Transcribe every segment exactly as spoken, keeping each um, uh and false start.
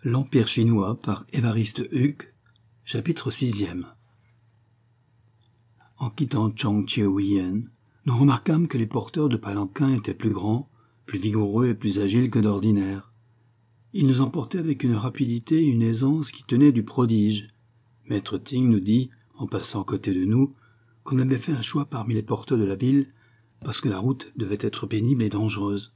L'Empire chinois par Évariste Huc, chapitre sixième. En quittant Chongqiuyen, nous remarquâmes que les porteurs de palanquins étaient plus grands, plus vigoureux et plus agiles que d'ordinaire. Ils nous emportaient avec une rapidité et une aisance qui tenaient du prodige. Maître Ting nous dit, en passant à côté de nous, qu'on avait fait un choix parmi les porteurs de la ville parce que la route devait être pénible et dangereuse.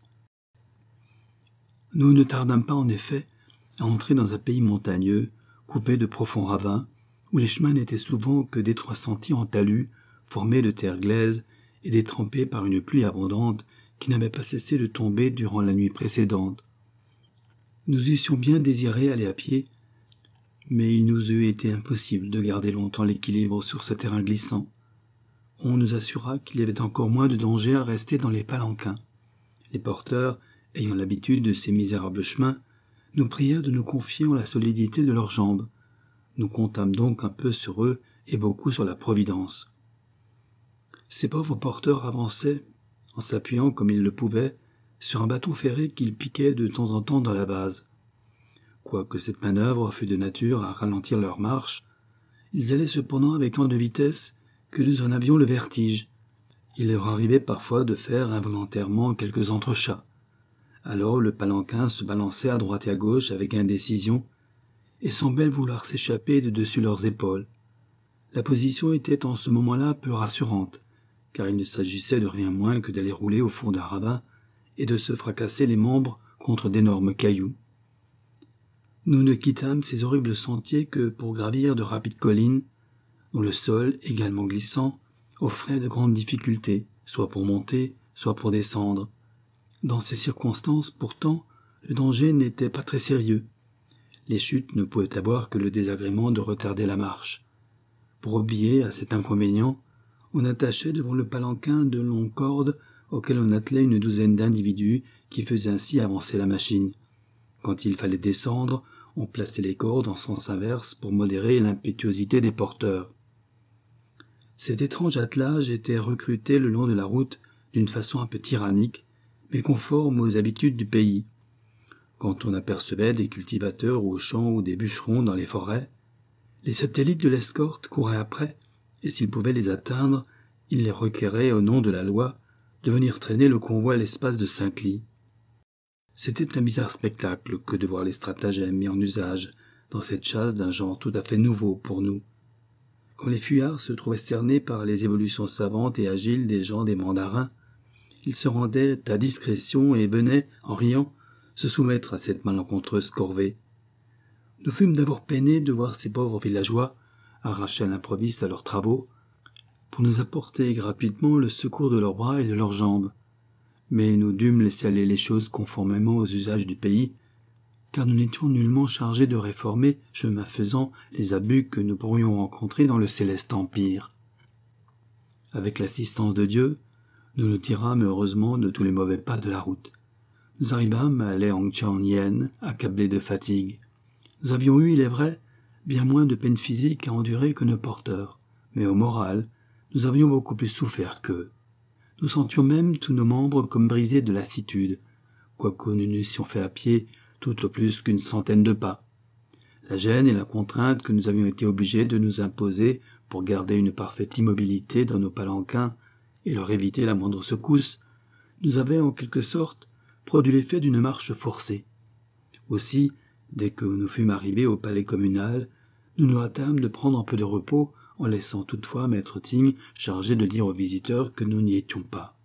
Nous ne tardâmes pas en effet à entrer dans un pays montagneux, coupé de profonds ravins, où les chemins n'étaient souvent que d'étroits sentiers en talus, formés de terre glaise et détrempés par une pluie abondante qui n'avait pas cessé de tomber durant la nuit précédente. Nous eussions bien désiré aller à pied, mais il nous eût été impossible de garder longtemps l'équilibre sur ce terrain glissant. On nous assura qu'il y avait encore moins de danger à rester dans les palanquins. Les porteurs, ayant l'habitude de ces misérables chemins, nous prièrent de nous confier en la solidité de leurs jambes. Nous comptâmes donc un peu sur eux et beaucoup sur la providence. Ces pauvres porteurs avançaient, en s'appuyant comme ils le pouvaient, sur un bâton ferré qu'ils piquaient de temps en temps dans la base. Quoique cette manœuvre fût de nature à ralentir leur marche, ils allaient cependant avec tant de vitesse que nous en avions le vertige. Il leur arrivait parfois de faire involontairement quelques entrechats. Alors le palanquin se balançait à droite et à gauche avec indécision et semblait vouloir s'échapper de dessus leurs épaules. La position était en ce moment-là peu rassurante, car il ne s'agissait de rien moins que d'aller rouler au fond d'un ravin et de se fracasser les membres contre d'énormes cailloux. Nous ne quittâmes ces horribles sentiers que pour gravir de rapides collines, dont le sol, également glissant, offrait de grandes difficultés, soit pour monter, soit pour descendre. Dans ces circonstances, pourtant, le danger n'était pas très sérieux. Les chutes ne pouvaient avoir que le désagrément de retarder la marche. Pour obvier à cet inconvénient, on attachait devant le palanquin de longues cordes auxquelles on attelait une douzaine d'individus qui faisaient ainsi avancer la machine. Quand il fallait descendre, on plaçait les cordes en sens inverse pour modérer l'impétuosité des porteurs. Cet étrange attelage était recruté le long de la route d'une façon un peu tyrannique, mais conforme aux habitudes du pays. Quand on apercevait des cultivateurs aux champs ou des bûcherons dans les forêts, les satellites de l'escorte couraient après, et s'ils pouvaient les atteindre, ils les requéraient au nom de la loi de venir traîner le convoi à l'espace de cinq lits. C'était un bizarre spectacle que de voir les stratagèmes mis en usage dans cette chasse d'un genre tout à fait nouveau pour nous. Quand les fuyards se trouvaient cernés par les évolutions savantes et agiles des gens des mandarins, ils se rendaient à discrétion et venaient, en riant, se soumettre à cette malencontreuse corvée. Nous fûmes d'abord peinés de voir ces pauvres villageois arrachés à l'improviste à leurs travaux, pour nous apporter gratuitement le secours de leurs bras et de leurs jambes. Mais nous dûmes laisser aller les choses conformément aux usages du pays, car nous n'étions nullement chargés de réformer, chemin faisant, les abus que nous pourrions rencontrer dans le céleste empire. Avec l'assistance de Dieu, nous nous tirâmes heureusement de tous les mauvais pas de la route. Nous arrivâmes à Liangqiuyen, accablés de fatigue. Nous avions eu, il est vrai, bien moins de peine physique à endurer que nos porteurs, mais au moral, nous avions beaucoup plus souffert qu'eux. Nous sentions même tous nos membres comme brisés de lassitude, quoique nous n'eussions fait à pied tout au plus qu'une centaine de pas. La gêne et la contrainte que nous avions été obligés de nous imposer pour garder une parfaite immobilité dans nos palanquins et leur éviter la moindre secousse, nous avaient en quelque sorte produit l'effet d'une marche forcée. Aussi, dès que nous fûmes arrivés au palais communal, nous nous hâtâmes de prendre un peu de repos, en laissant toutefois maître Ting chargé de dire aux visiteurs que nous n'y étions pas.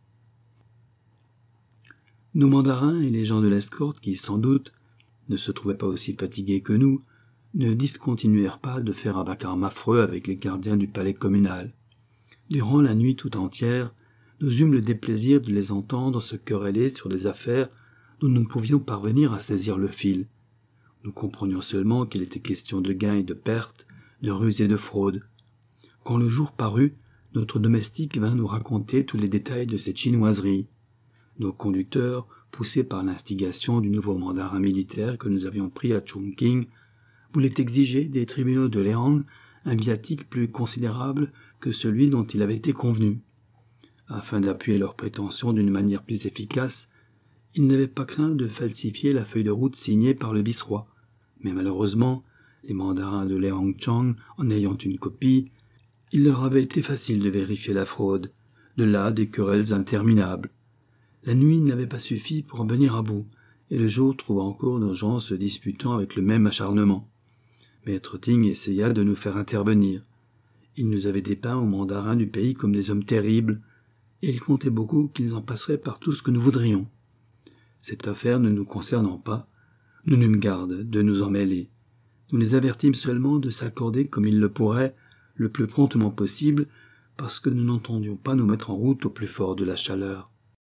Nos mandarins et les gens de l'escorte, qui, sans doute, ne se trouvaient pas aussi fatigués que nous, ne discontinuèrent pas de faire un vacarme affreux avec les gardiens du palais communal. Durant la nuit tout entière, nous eûmes le déplaisir de les entendre se quereller sur des affaires dont nous ne pouvions parvenir à saisir le fil. Nous comprenions seulement qu'il était question de gains et de pertes, de ruses et de fraudes. Quand le jour parut, notre domestique vint nous raconter tous les détails de cette chinoiserie. Nos conducteurs, poussés par l'instigation du nouveau mandarin militaire que nous avions pris à Chongqing, voulaient exiger des tribunaux de Liang un viatique plus considérable que celui dont il avait été convenu. Afin d'appuyer leurs prétentions d'une manière plus efficace, ils n'avaient pas craint de falsifier la feuille de route signée par le vice-roi, Mais malheureusement, les mandarins de Liangchang, en ayant une copie, il leur avait été facile de vérifier la fraude. De là des querelles interminables. La nuit n'avait pas suffi pour en venir à bout, et le jour trouva encore nos gens se disputant avec le même acharnement. Maître Ting essaya de nous faire intervenir. Il nous avait dépeint aux mandarins du pays comme des hommes terribles, et il comptait beaucoup qu'ils en passeraient par tout ce que nous voudrions. Cette affaire ne nous concernant pas, nous n'eûmes garde de nous en mêler. Nous les avertîmes seulement de s'accorder comme ils le pourraient, le plus promptement possible, parce que nous n'entendions pas nous mettre en route au plus fort de la chaleur.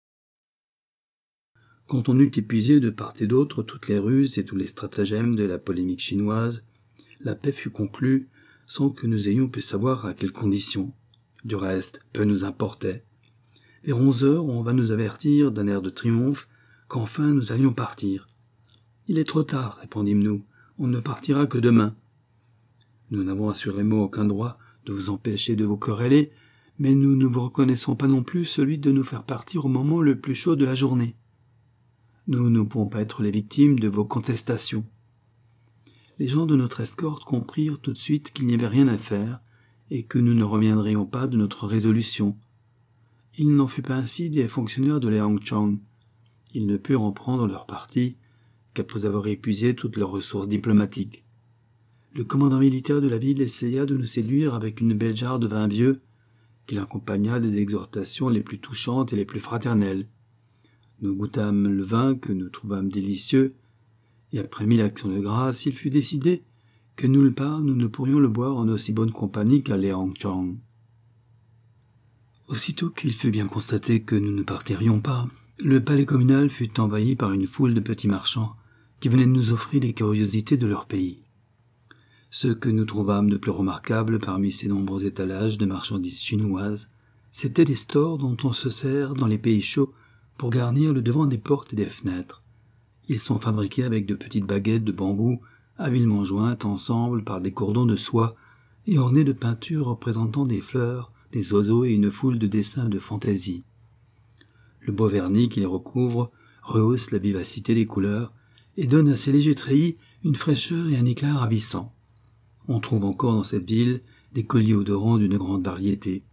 Quand on eut épuisé de part et d'autre toutes les ruses et tous les stratagèmes de la polémique chinoise, la paix fut conclue sans que nous ayons pu savoir à quelles conditions. Du reste, peu nous importait. Vers onze heures, on vint nous avertir d'un air de triomphe qu'enfin nous allions partir. « Il est trop tard, répondîmes-nous, on ne partira que demain. » Nous n'avons assurément aucun droit de vous empêcher de vous quereller, mais nous ne vous reconnaissons pas non plus celui de nous faire partir au moment le plus chaud de la journée. Nous ne pouvons pas être les victimes de vos contestations. Les gens de notre escorte comprirent tout de suite qu'il n'y avait rien à faire et que nous ne reviendrions pas de notre résolution. Il n'en fut pas ainsi des fonctionnaires de Liangchang. Ils ne purent en prendre leur parti qu'après avoir épuisé toutes leurs ressources diplomatiques. Le commandant militaire de la ville essaya de nous séduire avec une belle jarre de vin vieux, qu'il accompagna des exhortations les plus touchantes et les plus fraternelles. Nous goûtâmes le vin que nous trouvâmes délicieux, et après mille actions de grâce, il fut décidé que nulle part nous ne pourrions le boire en aussi bonne compagnie qu'à Liangchang. Aussitôt qu'il fut bien constaté que nous ne partirions pas, le palais communal fut envahi par une foule de petits marchands qui venaient nous offrir des curiosités de leur pays. Ce que nous trouvâmes de plus remarquable parmi ces nombreux étalages de marchandises chinoises, c'étaient des stores dont on se sert dans les pays chauds pour garnir le devant des portes et des fenêtres. Ils sont fabriqués avec de petites baguettes de bambou, habilement jointes ensemble par des cordons de soie et ornées de peintures représentant des fleurs, des oiseaux et une foule de dessins de fantaisie. Le beau vernis qui les recouvre rehausse la vivacité des couleurs et donne à ces légers treillis une fraîcheur et un éclat ravissants. On trouve encore dans cette ville des colliers odorants d'une grande variété.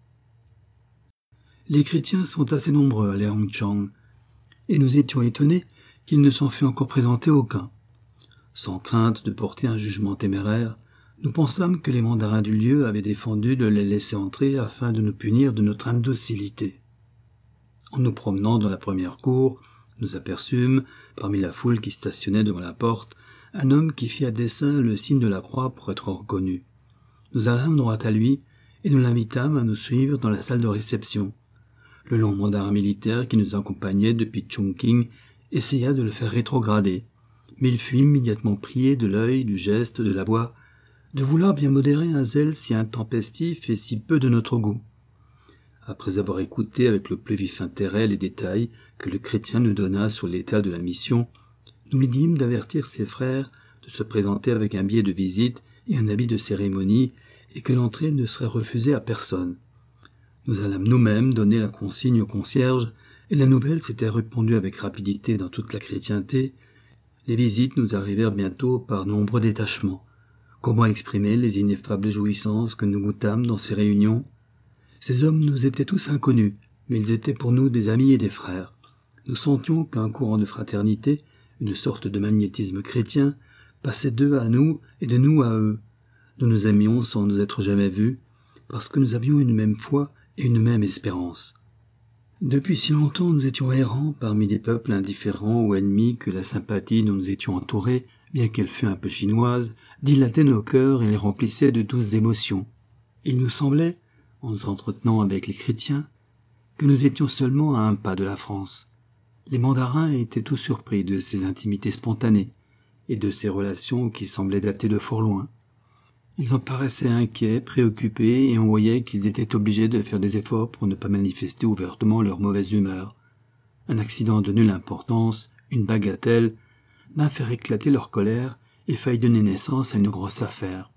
Les chrétiens sont assez nombreux à Liangchang, et nous étions étonnés qu'il ne s'en fût encore présenté aucun. Sans crainte de porter un jugement téméraire, nous pensâmes que les mandarins du lieu avaient défendu de les laisser entrer afin de nous punir de notre indocilité. En nous promenant dans la première cour, nous aperçûmes, parmi la foule qui stationnait devant la porte, un homme qui fit à dessein le signe de la croix pour être reconnu. Nous allâmes droit à lui et nous l'invitâmes à nous suivre dans la salle de réception. Le long mandarin militaire qui nous accompagnait depuis Chongqing essaya de le faire rétrograder, mais il fut immédiatement prié de l'œil, du geste, de la voix, de vouloir bien modérer un zèle si intempestif et si peu de notre goût. Après avoir écouté avec le plus vif intérêt les détails que le chrétien nous donna sur l'état de la mission, nous lui dîmes d'avertir ses frères de se présenter avec un billet de visite et un habit de cérémonie, et que l'entrée ne serait refusée à personne. Nous allâmes nous-mêmes donner la consigne au concierge, et la nouvelle s'était répandue avec rapidité dans toute la chrétienté. Les visites nous arrivèrent bientôt par nombreux détachements. Comment exprimer les ineffables jouissances que nous goûtâmes dans ces réunions? Ces hommes nous étaient tous inconnus, mais ils étaient pour nous des amis et des frères. Nous sentions qu'un courant de fraternité, une sorte de magnétisme chrétien, passait d'eux à nous et de nous à eux. Nous nous aimions sans nous être jamais vus, parce que nous avions une même foi et une même espérance. Depuis si longtemps nous étions errants parmi des peuples indifférents ou ennemis que la sympathie dont nous étions entourés, bien qu'elle fût un peu chinoise, dilatait nos cœurs et les remplissait de douces émotions. Il nous semblait, en nous entretenant avec les chrétiens, que nous étions seulement à un pas de la France. Les mandarins étaient tous surpris de ces intimités spontanées et de ces relations qui semblaient dater de fort loin. Ils en paraissaient inquiets, préoccupés, et on voyait qu'ils étaient obligés de faire des efforts pour ne pas manifester ouvertement leur mauvaise humeur. Un accident de nulle importance, une bagatelle, vint faire éclater leur colère et faillit donner naissance à une grosse affaire.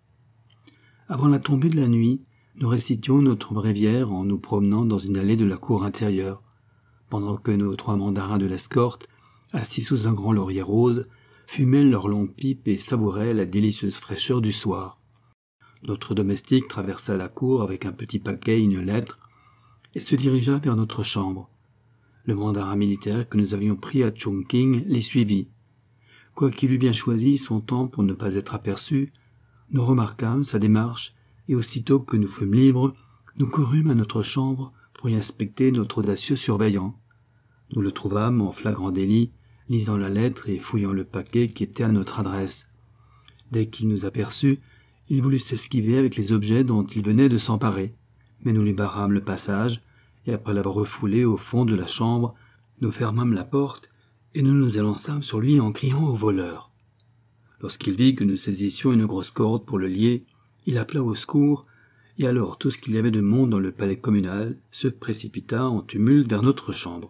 Avant la tombée de la nuit, nous récitions notre bréviaire en nous promenant dans une allée de la cour intérieure, pendant que nos trois mandarins de l'escorte, assis sous un grand laurier rose, fumaient leurs longues pipes et savouraient la délicieuse fraîcheur du soir. Notre domestique traversa la cour avec un petit paquet et une lettre, et se dirigea vers notre chambre. Le mandarin militaire que nous avions pris à Chongqing l'y suivit. Quoiqu'il eût bien choisi son temps pour ne pas être aperçu, nous remarquâmes sa démarche, et aussitôt que nous fûmes libres, nous courûmes à notre chambre pour y inspecter notre audacieux surveillant. Nous le trouvâmes en flagrant délit, lisant la lettre et fouillant le paquet qui était à notre adresse. Dès qu'il nous aperçut, il voulut s'esquiver avec les objets dont il venait de s'emparer, mais nous lui barrâmes le passage, et après l'avoir refoulé au fond de la chambre, nous fermâmes la porte, et nous nous élançâmes sur lui en criant au voleur. Lorsqu'il vit que nous saisissions une grosse corde pour le lier, il appela au secours, et alors tout ce qu'il y avait de monde dans le palais communal se précipita en tumulte vers notre chambre.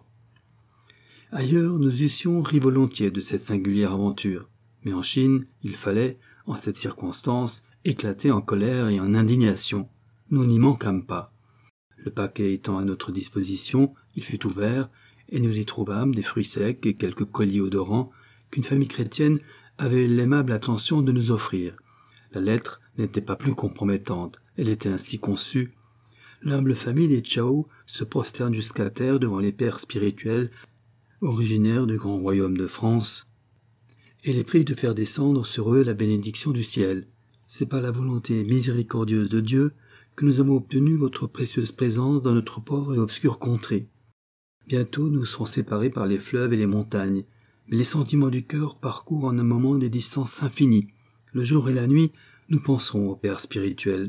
Ailleurs, nous eussions ri volontiers de cette singulière aventure, mais en Chine, il fallait, en cette circonstance, éclater en colère et en indignation. Nous n'y manquâmes pas. Le paquet étant à notre disposition, il fut ouvert, et nous y trouvâmes des fruits secs et quelques colliers odorants qu'une famille chrétienne avait l'aimable attention de nous offrir. La lettre n'était pas plus compromettante, elle était ainsi conçue. L'humble famille des Chao se prosterne jusqu'à terre devant les pères spirituels, originaires du grand royaume de France, et les prie de faire descendre sur eux la bénédiction du ciel. C'est par la volonté miséricordieuse de Dieu que nous avons obtenu votre précieuse présence dans notre pauvre et obscure contrée. Bientôt nous serons séparés par les fleuves et les montagnes, mais les sentiments du cœur parcourent en un moment des distances infinies. Le jour et la nuit, nous penserons au Père spirituel.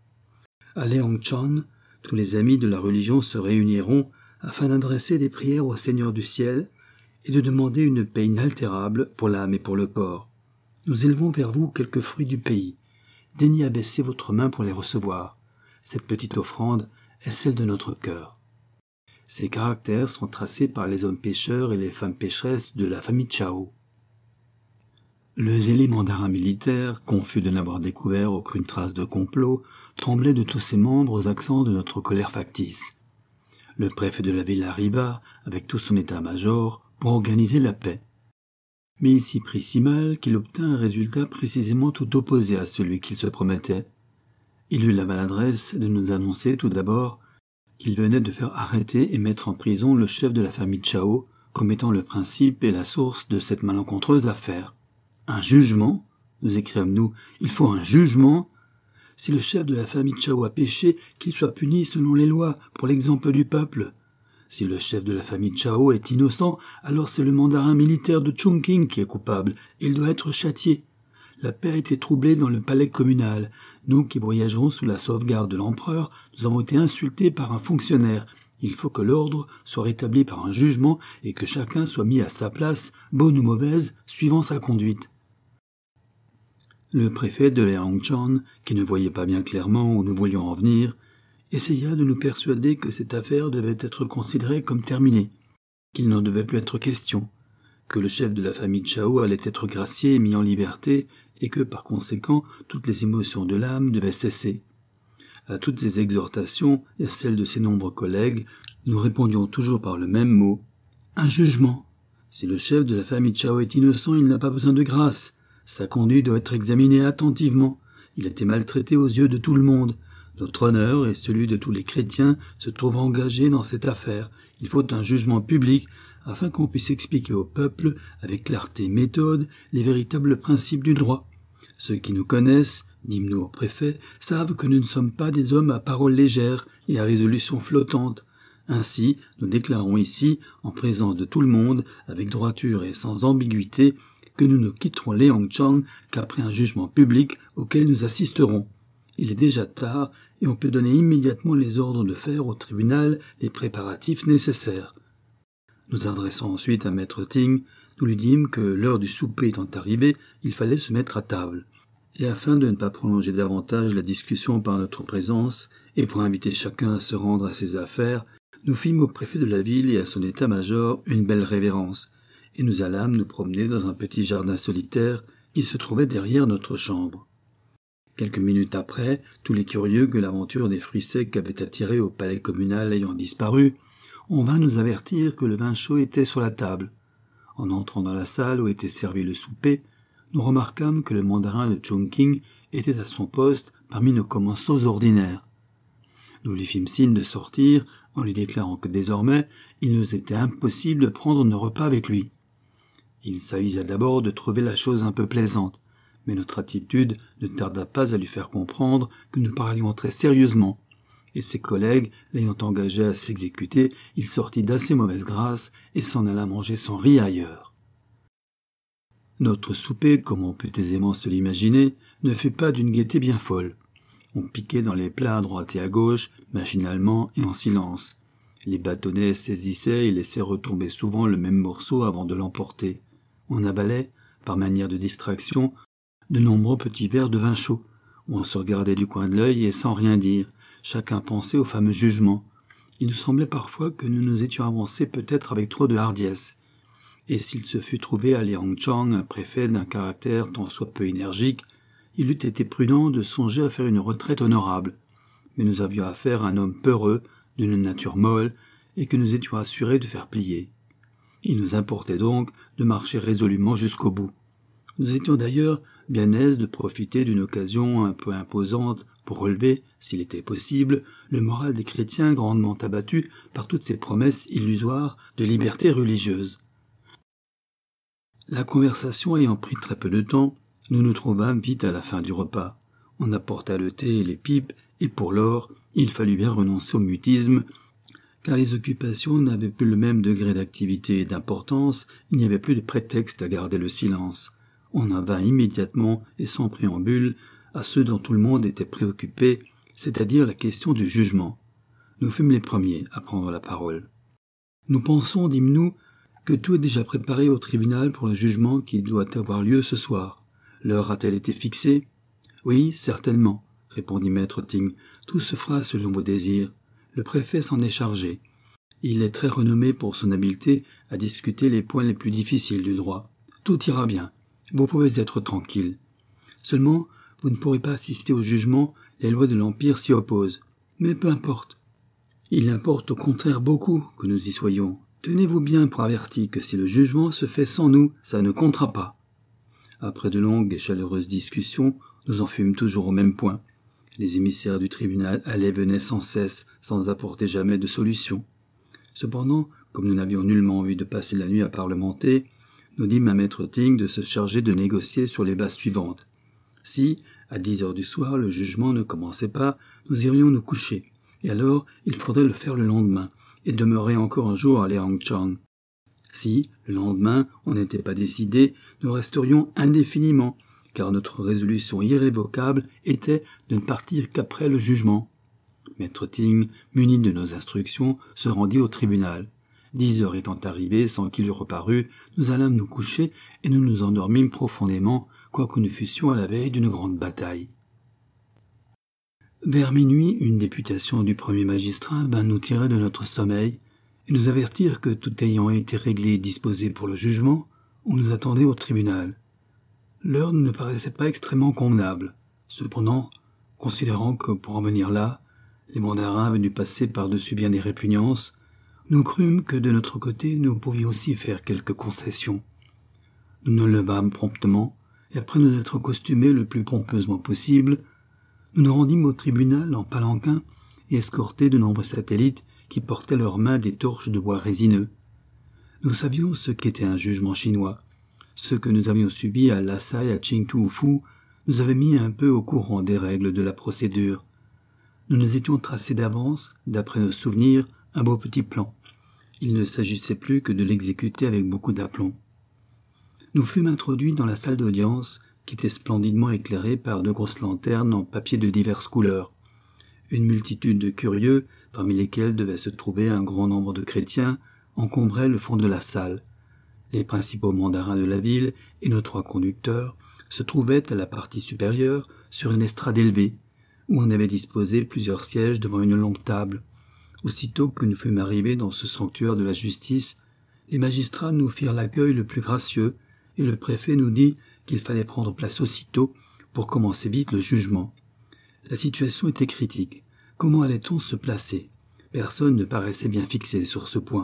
À Léangchan, tous les amis de la religion se réuniront afin d'adresser des prières au Seigneur du ciel et de demander une paix inaltérable pour l'âme et pour le corps. Nous élevons vers vous quelques fruits du pays. Daignez abaisser votre main pour les recevoir. Cette petite offrande est celle de notre cœur. Ces caractères sont tracés par les hommes pêcheurs et les femmes pécheresses de la famille Chao. Le zélé mandarin militaire, confus de n'avoir découvert aucune trace de complot, tremblait de tous ses membres aux accents de notre colère factice. Le préfet de la ville arriva, avec tout son état-major, pour organiser la paix. Mais il s'y prit si mal qu'il obtint un résultat précisément tout opposé à celui qu'il se promettait. Il eut la maladresse de nous annoncer tout d'abord qu'il venait de faire arrêter et mettre en prison le chef de la famille Chao, comme étant le principe et la source de cette malencontreuse affaire. Un jugement, nous écriâmes-nous, il faut un jugement. Si le chef de la famille Chao a péché, qu'il soit puni selon les lois, pour l'exemple du peuple. Si le chef de la famille Chao est innocent, alors c'est le mandarin militaire de Chongqing qui est coupable, et il doit être châtié. La paix a été troublée dans le palais communal. Nous qui voyagerons sous la sauvegarde de l'empereur, nous avons été insultés par un fonctionnaire. Il faut que l'ordre soit rétabli par un jugement et que chacun soit mis à sa place, bonne ou mauvaise, suivant sa conduite. Le préfet de Léangchan, qui ne voyait pas bien clairement où nous voulions en venir, essaya de nous persuader que cette affaire devait être considérée comme terminée, qu'il n'en devait plus être question, que le chef de la famille Chao allait être gracié et mis en liberté, et que, par conséquent, toutes les émotions de l'âme devaient cesser. À toutes ces exhortations et à celles de ses nombreux collègues, nous répondions toujours par le même mot, « Un jugement. Si le chef de la famille Chao est innocent, il n'a pas besoin de grâce. Sa conduite doit être examinée attentivement. Il a été maltraité aux yeux de tout le monde. Notre honneur et celui de tous les chrétiens se trouvent engagés dans cette affaire. Il faut un jugement public afin qu'on puisse expliquer au peuple, avec clarté et méthode, les véritables principes du droit. Ceux qui nous connaissent, dîmes-nous au préfet, savent que nous ne sommes pas des hommes à paroles légères et à résolutions flottantes. Ainsi, nous déclarons ici, en présence de tout le monde, avec droiture et sans ambiguïté, que nous ne quitterons Léangchan qu'après un jugement public auquel nous assisterons. Il est déjà tard et on peut donner immédiatement les ordres de faire au tribunal les préparatifs nécessaires. Nous adressons ensuite à Maître Ting, nous lui dîmes que l'heure du souper étant arrivée, il fallait se mettre à table. Et afin de ne pas prolonger davantage la discussion par notre présence, et pour inviter chacun à se rendre à ses affaires, nous fîmes au préfet de la ville et à son état-major une belle révérence, et nous allâmes nous promener dans un petit jardin solitaire qui se trouvait derrière notre chambre. Quelques minutes après, tous les curieux que l'aventure des fruits secs avait attirés au palais communal ayant disparu, on vint nous avertir que le vin chaud était sur la table. En entrant dans la salle où était servi le souper, nous remarquâmes que le mandarin de Chongqing était à son poste parmi nos commensaux ordinaires. Nous lui fîmes signe de sortir, en lui déclarant que désormais, il nous était impossible de prendre nos repas avec lui. Il s'avisa d'abord de trouver la chose un peu plaisante, mais notre attitude ne tarda pas à lui faire comprendre que nous parlions très sérieusement, et ses collègues, l'ayant engagé à s'exécuter, il sortit d'assez mauvaise grâce et s'en alla manger son riz ailleurs. Notre souper, comme on peut aisément se l'imaginer, ne fut pas d'une gaieté bien folle. On piquait dans les plats à droite et à gauche, machinalement et en silence. Les bâtonnets saisissaient et laissaient retomber souvent le même morceau avant de l'emporter. On avalait, par manière de distraction, de nombreux petits verres de vin chaud. On se regardait du coin de l'œil et sans rien dire. Chacun pensait au fameux jugement. Il nous semblait parfois que nous nous étions avancés peut-être avec trop de hardiesse. Et s'il se fût trouvé à Liangchang un préfet d'un caractère tant soit peu énergique, il eût été prudent de songer à faire une retraite honorable. Mais nous avions affaire à un homme peureux, d'une nature molle, et que nous étions assurés de faire plier. Il nous importait donc de marcher résolument jusqu'au bout. Nous étions d'ailleurs bien aises de profiter d'une occasion un peu imposante pour relever, s'il était possible, le moral des chrétiens grandement abattus par toutes ces promesses illusoires de liberté religieuse. La conversation ayant pris très peu de temps, nous nous trouvâmes vite à la fin du repas. On apporta le thé et les pipes, et pour lors, il fallut bien renoncer au mutisme, car les occupations n'avaient plus le même degré d'activité et d'importance, il n'y avait plus de prétexte à garder le silence. On en vint immédiatement et sans préambule à ceux dont tout le monde était préoccupé, c'est-à-dire la question du jugement. Nous fûmes les premiers à prendre la parole. Nous pensons, dîmes-nous, que tout est déjà préparé au tribunal pour le jugement qui doit avoir lieu ce soir. L'heure a-t-elle été fixée? Oui, certainement, répondit maître Ting. Tout se fera selon vos désirs. Le préfet s'en est chargé. Il est très renommé pour son habileté à discuter les points les plus difficiles du droit. Tout ira bien. Vous pouvez être tranquille. Seulement, vous ne pourrez pas assister au jugement, les lois de l'Empire s'y opposent. Mais peu importe. Il importe au contraire beaucoup que nous y soyons. Tenez-vous bien pour averti que si le jugement se fait sans nous, ça ne comptera pas. Après de longues et chaleureuses discussions, nous en fûmes toujours au même point. Les émissaires du tribunal allaient et venaient sans cesse, sans apporter jamais de solution. Cependant, comme nous n'avions nullement envie de passer la nuit à parlementer, nous dîmes à maître Ting de se charger de négocier sur les bases suivantes. Si, à dix heures du soir, le jugement ne commençait pas, nous irions nous coucher, et alors il faudrait le faire le lendemain, et demeurer encore un jour à Liangchang. Si, le lendemain, on n'était pas décidé, nous resterions indéfiniment, car notre résolution irrévocable était de ne partir qu'après le jugement. Maître Ting, muni de nos instructions, se rendit au tribunal. Dix heures étant arrivées sans qu'il eût reparu, nous allâmes nous coucher et nous nous endormîmes profondément, quoique nous fussions à la veille d'une grande bataille. Vers minuit, une députation du premier magistrat vint nous tirer de notre sommeil et nous avertir que, tout ayant été réglé et disposé pour le jugement, on nous attendait au tribunal. L'heure ne paraissait pas extrêmement convenable. Cependant, considérant que pour en venir là, les mandarins avaient dû passer par-dessus bien des répugnances, nous crûmes que de notre côté nous pouvions aussi faire quelques concessions. Nous nous levâmes promptement, et après nous être costumés le plus pompeusement possible, nous nous rendîmes au tribunal en palanquin et escortés de nombreux satellites qui portaient leurs mains des torches de bois résineux. Nous savions ce qu'était un jugement chinois. Ce que nous avions subi à Lhasa et à Qingtuofu nous avait mis un peu au courant des règles de la procédure. Nous nous étions tracés d'avance, d'après nos souvenirs, un beau petit plan. Il ne s'agissait plus que de l'exécuter avec beaucoup d'aplomb. Nous fûmes introduits dans la salle d'audience, qui était splendidement éclairée par de grosses lanternes en papier de diverses couleurs. Une multitude de curieux, parmi lesquels devait se trouver un grand nombre de chrétiens, encombrait le fond de la salle. Les principaux mandarins de la ville et nos trois conducteurs se trouvaient à la partie supérieure sur une estrade élevée, où on avait disposé plusieurs sièges devant une longue table. Aussitôt que nous fûmes arrivés dans ce sanctuaire de la justice, les magistrats nous firent l'accueil le plus gracieux, et le préfet nous dit qu'il fallait prendre place aussitôt pour commencer vite le jugement. La situation était critique. Comment allait-on se placer? Personne ne paraissait bien fixé sur ce point,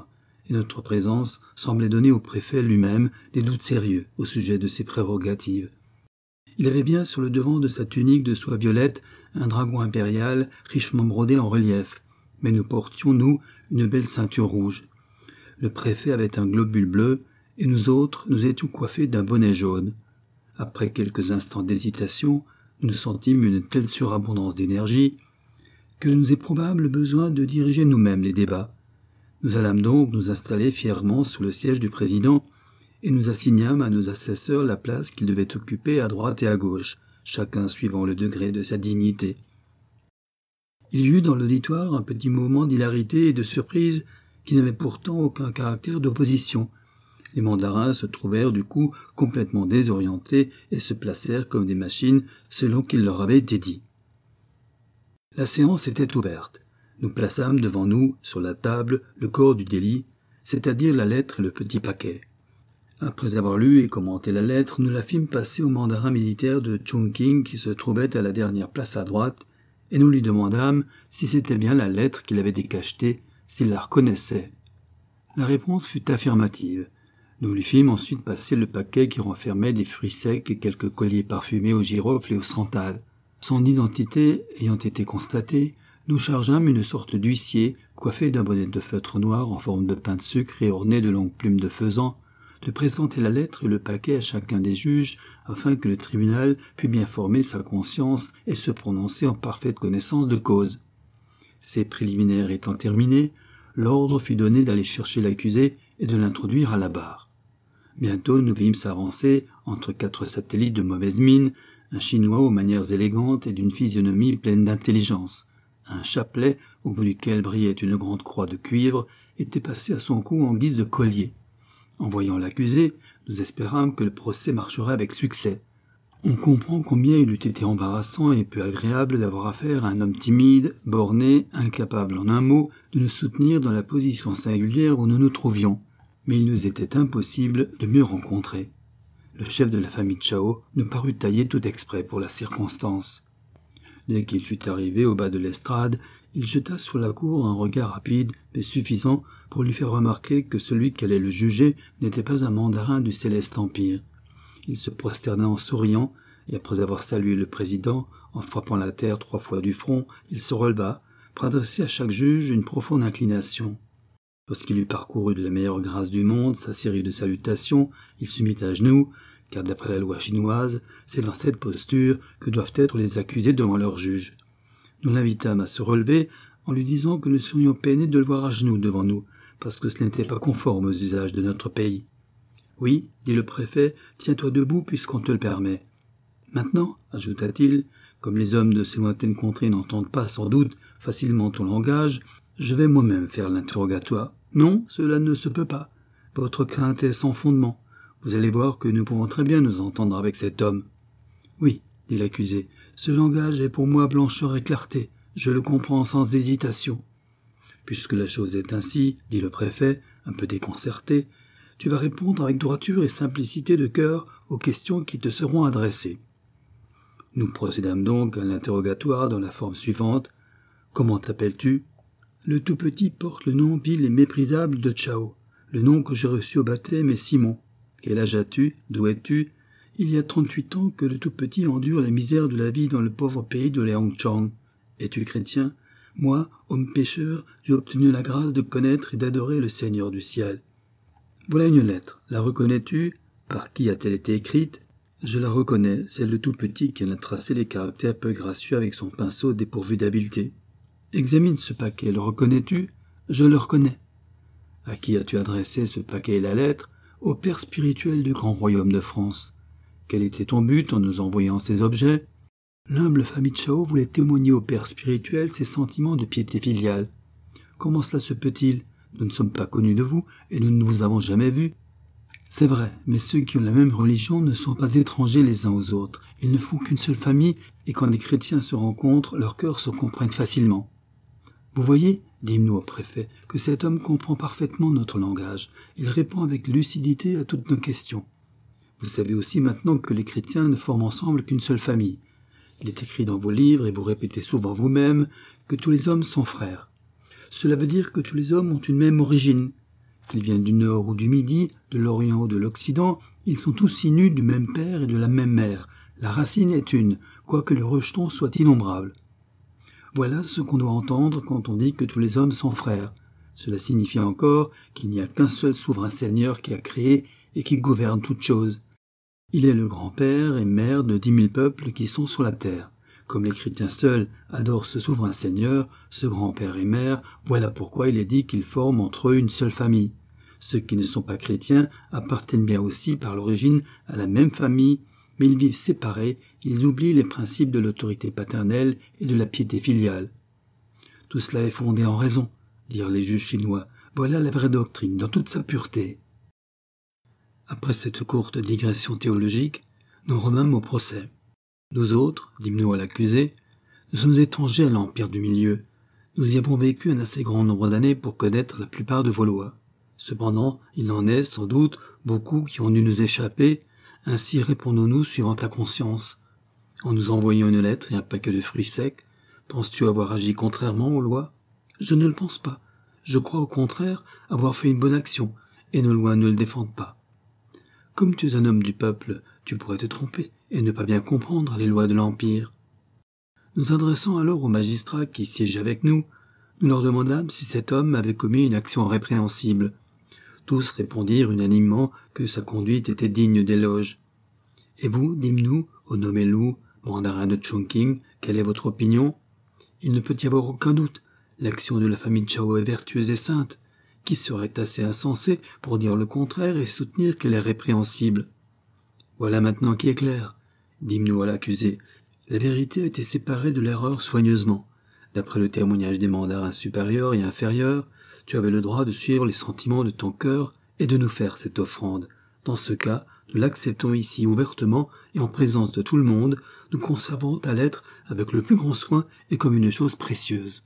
et notre présence semblait donner au préfet lui-même des doutes sérieux au sujet de ses prérogatives. Il avait bien sur le devant de sa tunique de soie violette un dragon impérial richement brodé en relief, mais nous portions, nous, une belle ceinture rouge. Le préfet avait un globule bleu, et nous autres, nous étions coiffés d'un bonnet jaune. Après quelques instants d'hésitation, nous sentîmes une telle surabondance d'énergie que nous éprouvâmes le besoin de diriger nous-mêmes les débats. Nous allâmes donc nous installer fièrement sous le siège du président et nous assignâmes à nos assesseurs la place qu'ils devaient occuper à droite et à gauche, chacun suivant le degré de sa dignité. Il y eut dans l'auditoire un petit moment d'hilarité et de surprise qui n'avait pourtant aucun caractère d'opposition. Les mandarins se trouvèrent du coup complètement désorientés et se placèrent comme des machines selon qu'il leur avait été dit. La séance était ouverte. Nous plaçâmes devant nous, sur la table, le corps du délit, c'est-à-dire la lettre et le petit paquet. Après avoir lu et commenté la lettre, nous la fîmes passer au mandarin militaire de Chongqing qui se trouvait à la dernière place à droite, et nous lui demandâmes si c'était bien la lettre qu'il avait décachetée, s'il la reconnaissait. La réponse fut affirmative. Nous lui fîmes ensuite passer le paquet qui renfermait des fruits secs et quelques colliers parfumés au girofle et au santal. Son identité ayant été constatée, nous chargeâmes une sorte d'huissier, coiffé d'un bonnet de feutre noir en forme de pain de sucre et orné de longues plumes de faisan, de présenter la lettre et le paquet à chacun des juges, afin que le tribunal pût bien former sa conscience et se prononcer en parfaite connaissance de cause. Ces préliminaires étant terminés, l'ordre fut donné d'aller chercher l'accusé et de l'introduire à la barre. Bientôt nous vîmes s'avancer, entre quatre satellites de mauvaise mine, un Chinois aux manières élégantes et d'une physionomie pleine d'intelligence. Un chapelet, au bout duquel brillait une grande croix de cuivre, était passé à son cou en guise de collier. En voyant l'accusé, nous espérâmes que le procès marcherait avec succès. On comprend combien il eût été embarrassant et peu agréable d'avoir affaire à un homme timide, borné, incapable en un mot de nous soutenir dans la position singulière où nous nous trouvions, mais il nous était impossible de mieux rencontrer. Le chef de la famille Chao nous parut taillé tout exprès pour la circonstance. Dès qu'il fut arrivé au bas de l'estrade, il jeta sur la cour un regard rapide mais suffisant pour lui faire remarquer que celui qui allait le juger n'était pas un mandarin du céleste empire. Il se prosterna en souriant, et après avoir salué le président, en frappant la terre trois fois du front, il se releva, pour adresser à chaque juge une profonde inclination. Lorsqu'il eut parcouru de la meilleure grâce du monde sa série de salutations, il se mit à genoux, car d'après la loi chinoise, c'est dans cette posture que doivent être les accusés devant leur juge. Nous l'invitâmes à se relever, en lui disant que nous serions peinés de le voir à genoux devant nous, parce que ce n'était pas conforme aux usages de notre pays. « Oui, dit le préfet, tiens-toi debout puisqu'on te le permet. Maintenant, ajouta-t-il, comme les hommes de ces lointaines contrées n'entendent pas sans doute facilement ton langage, je vais moi-même faire l'interrogatoire. Non, cela ne se peut pas. Votre crainte est sans fondement. Vous allez voir que nous pouvons très bien nous entendre avec cet homme. Oui, dit l'accusé, ce langage est pour moi blancheur et clarté. Je le comprends sans hésitation. Puisque la chose est ainsi, dit le préfet, un peu déconcerté, tu vas répondre avec droiture et simplicité de cœur aux questions qui te seront adressées. Nous procédâmes donc à l'interrogatoire dans la forme suivante. Comment t'appelles-tu? Le tout petit porte le nom vil et méprisable de Chao. Le nom que j'ai reçu au baptême est Simon. Quel âge as-tu? D'où es-tu? Il y a trente-huit ans que le tout petit endure la misère de la vie dans le pauvre pays de Liangchang. Es-tu chrétien? Moi, homme pécheur, j'ai obtenu la grâce de connaître et d'adorer le Seigneur du ciel. Voilà une lettre. La reconnais-tu? Par qui a-t-elle été écrite? Je la reconnais, c'est le tout petit qui en a tracé les caractères peu gracieux avec son pinceau dépourvu d'habileté. Examine ce paquet, le reconnais-tu? Je le reconnais. À qui as-tu adressé ce paquet et la lettre? Au père spirituel du grand royaume de France. Quel était ton but en nous envoyant ces objets? L'humble famille Chao voulait témoigner au père spirituel ses sentiments de piété filiale. Comment cela se peut-il? Nous ne sommes pas connus de vous, et nous ne vous avons jamais vu. C'est vrai, mais ceux qui ont la même religion ne sont pas étrangers les uns aux autres. Ils ne font qu'une seule famille, et quand des chrétiens se rencontrent, leurs cœurs se comprennent facilement. Vous voyez, dîmes-nous au préfet, que cet homme comprend parfaitement notre langage. Il répond avec lucidité à toutes nos questions. Vous savez aussi maintenant que les chrétiens ne forment ensemble qu'une seule famille. Il est écrit dans vos livres, et vous répétez souvent vous-même, que tous les hommes sont frères. Cela veut dire que tous les hommes ont une même origine. Qu'ils viennent du nord ou du midi, de l'orient ou de l'occident, ils sont tous issus du même père et de la même mère. La racine est une, quoique le rejeton soit innombrable. Voilà ce qu'on doit entendre quand on dit que tous les hommes sont frères. Cela signifie encore qu'il n'y a qu'un seul souverain seigneur qui a créé et qui gouverne toutes choses. Il est le grand-père et mère de dix mille peuples qui sont sur la terre. Comme les chrétiens seuls adorent ce souverain seigneur, ce grand-père et mère, voilà pourquoi il est dit qu'ils forment entre eux une seule famille. Ceux qui ne sont pas chrétiens appartiennent bien aussi par l'origine à la même famille, mais ils vivent séparés, ils oublient les principes de l'autorité paternelle et de la piété filiale. Tout cela est fondé en raison, dirent les juges chinois. Voilà la vraie doctrine, dans toute sa pureté. Après cette courte digression théologique, nous revenons au procès. Nous autres, dîmes-nous à l'accusé, nous sommes étrangers à l'Empire du Milieu. Nous y avons vécu un assez grand nombre d'années pour connaître la plupart de vos lois. Cependant, il en est, sans doute, beaucoup qui ont dû nous échapper, ainsi répondons-nous suivant ta conscience. En nous envoyant une lettre et un paquet de fruits secs, penses-tu avoir agi contrairement aux lois? Je ne le pense pas. Je crois au contraire avoir fait une bonne action, et nos lois ne le défendent pas. Comme tu es un homme du peuple, tu pourrais te tromper et ne pas bien comprendre les lois de l'Empire. Nous adressant alors aux magistrats qui siégeaient avec nous, nous leur demandâmes si cet homme avait commis une action répréhensible. Tous répondirent unanimement que sa conduite était digne d'éloge. Et vous, dîmes-nous, au nommé Lu, mandarin de Chongqing, quelle est votre opinion? Il ne peut y avoir aucun doute. L'action de la famille Chao est vertueuse et sainte. Qui serait assez insensé pour dire le contraire et soutenir qu'elle est répréhensible? Voilà maintenant qui est clair. Dîmes-nous à l'accusé. La vérité a été séparée de l'erreur soigneusement. D'après le témoignage des mandarins supérieurs et inférieurs, tu avais le droit de suivre les sentiments de ton cœur et de nous faire cette offrande. Dans ce cas, nous l'acceptons ici ouvertement et en présence de tout le monde, nous conservons ta lettre avec le plus grand soin et comme une chose précieuse.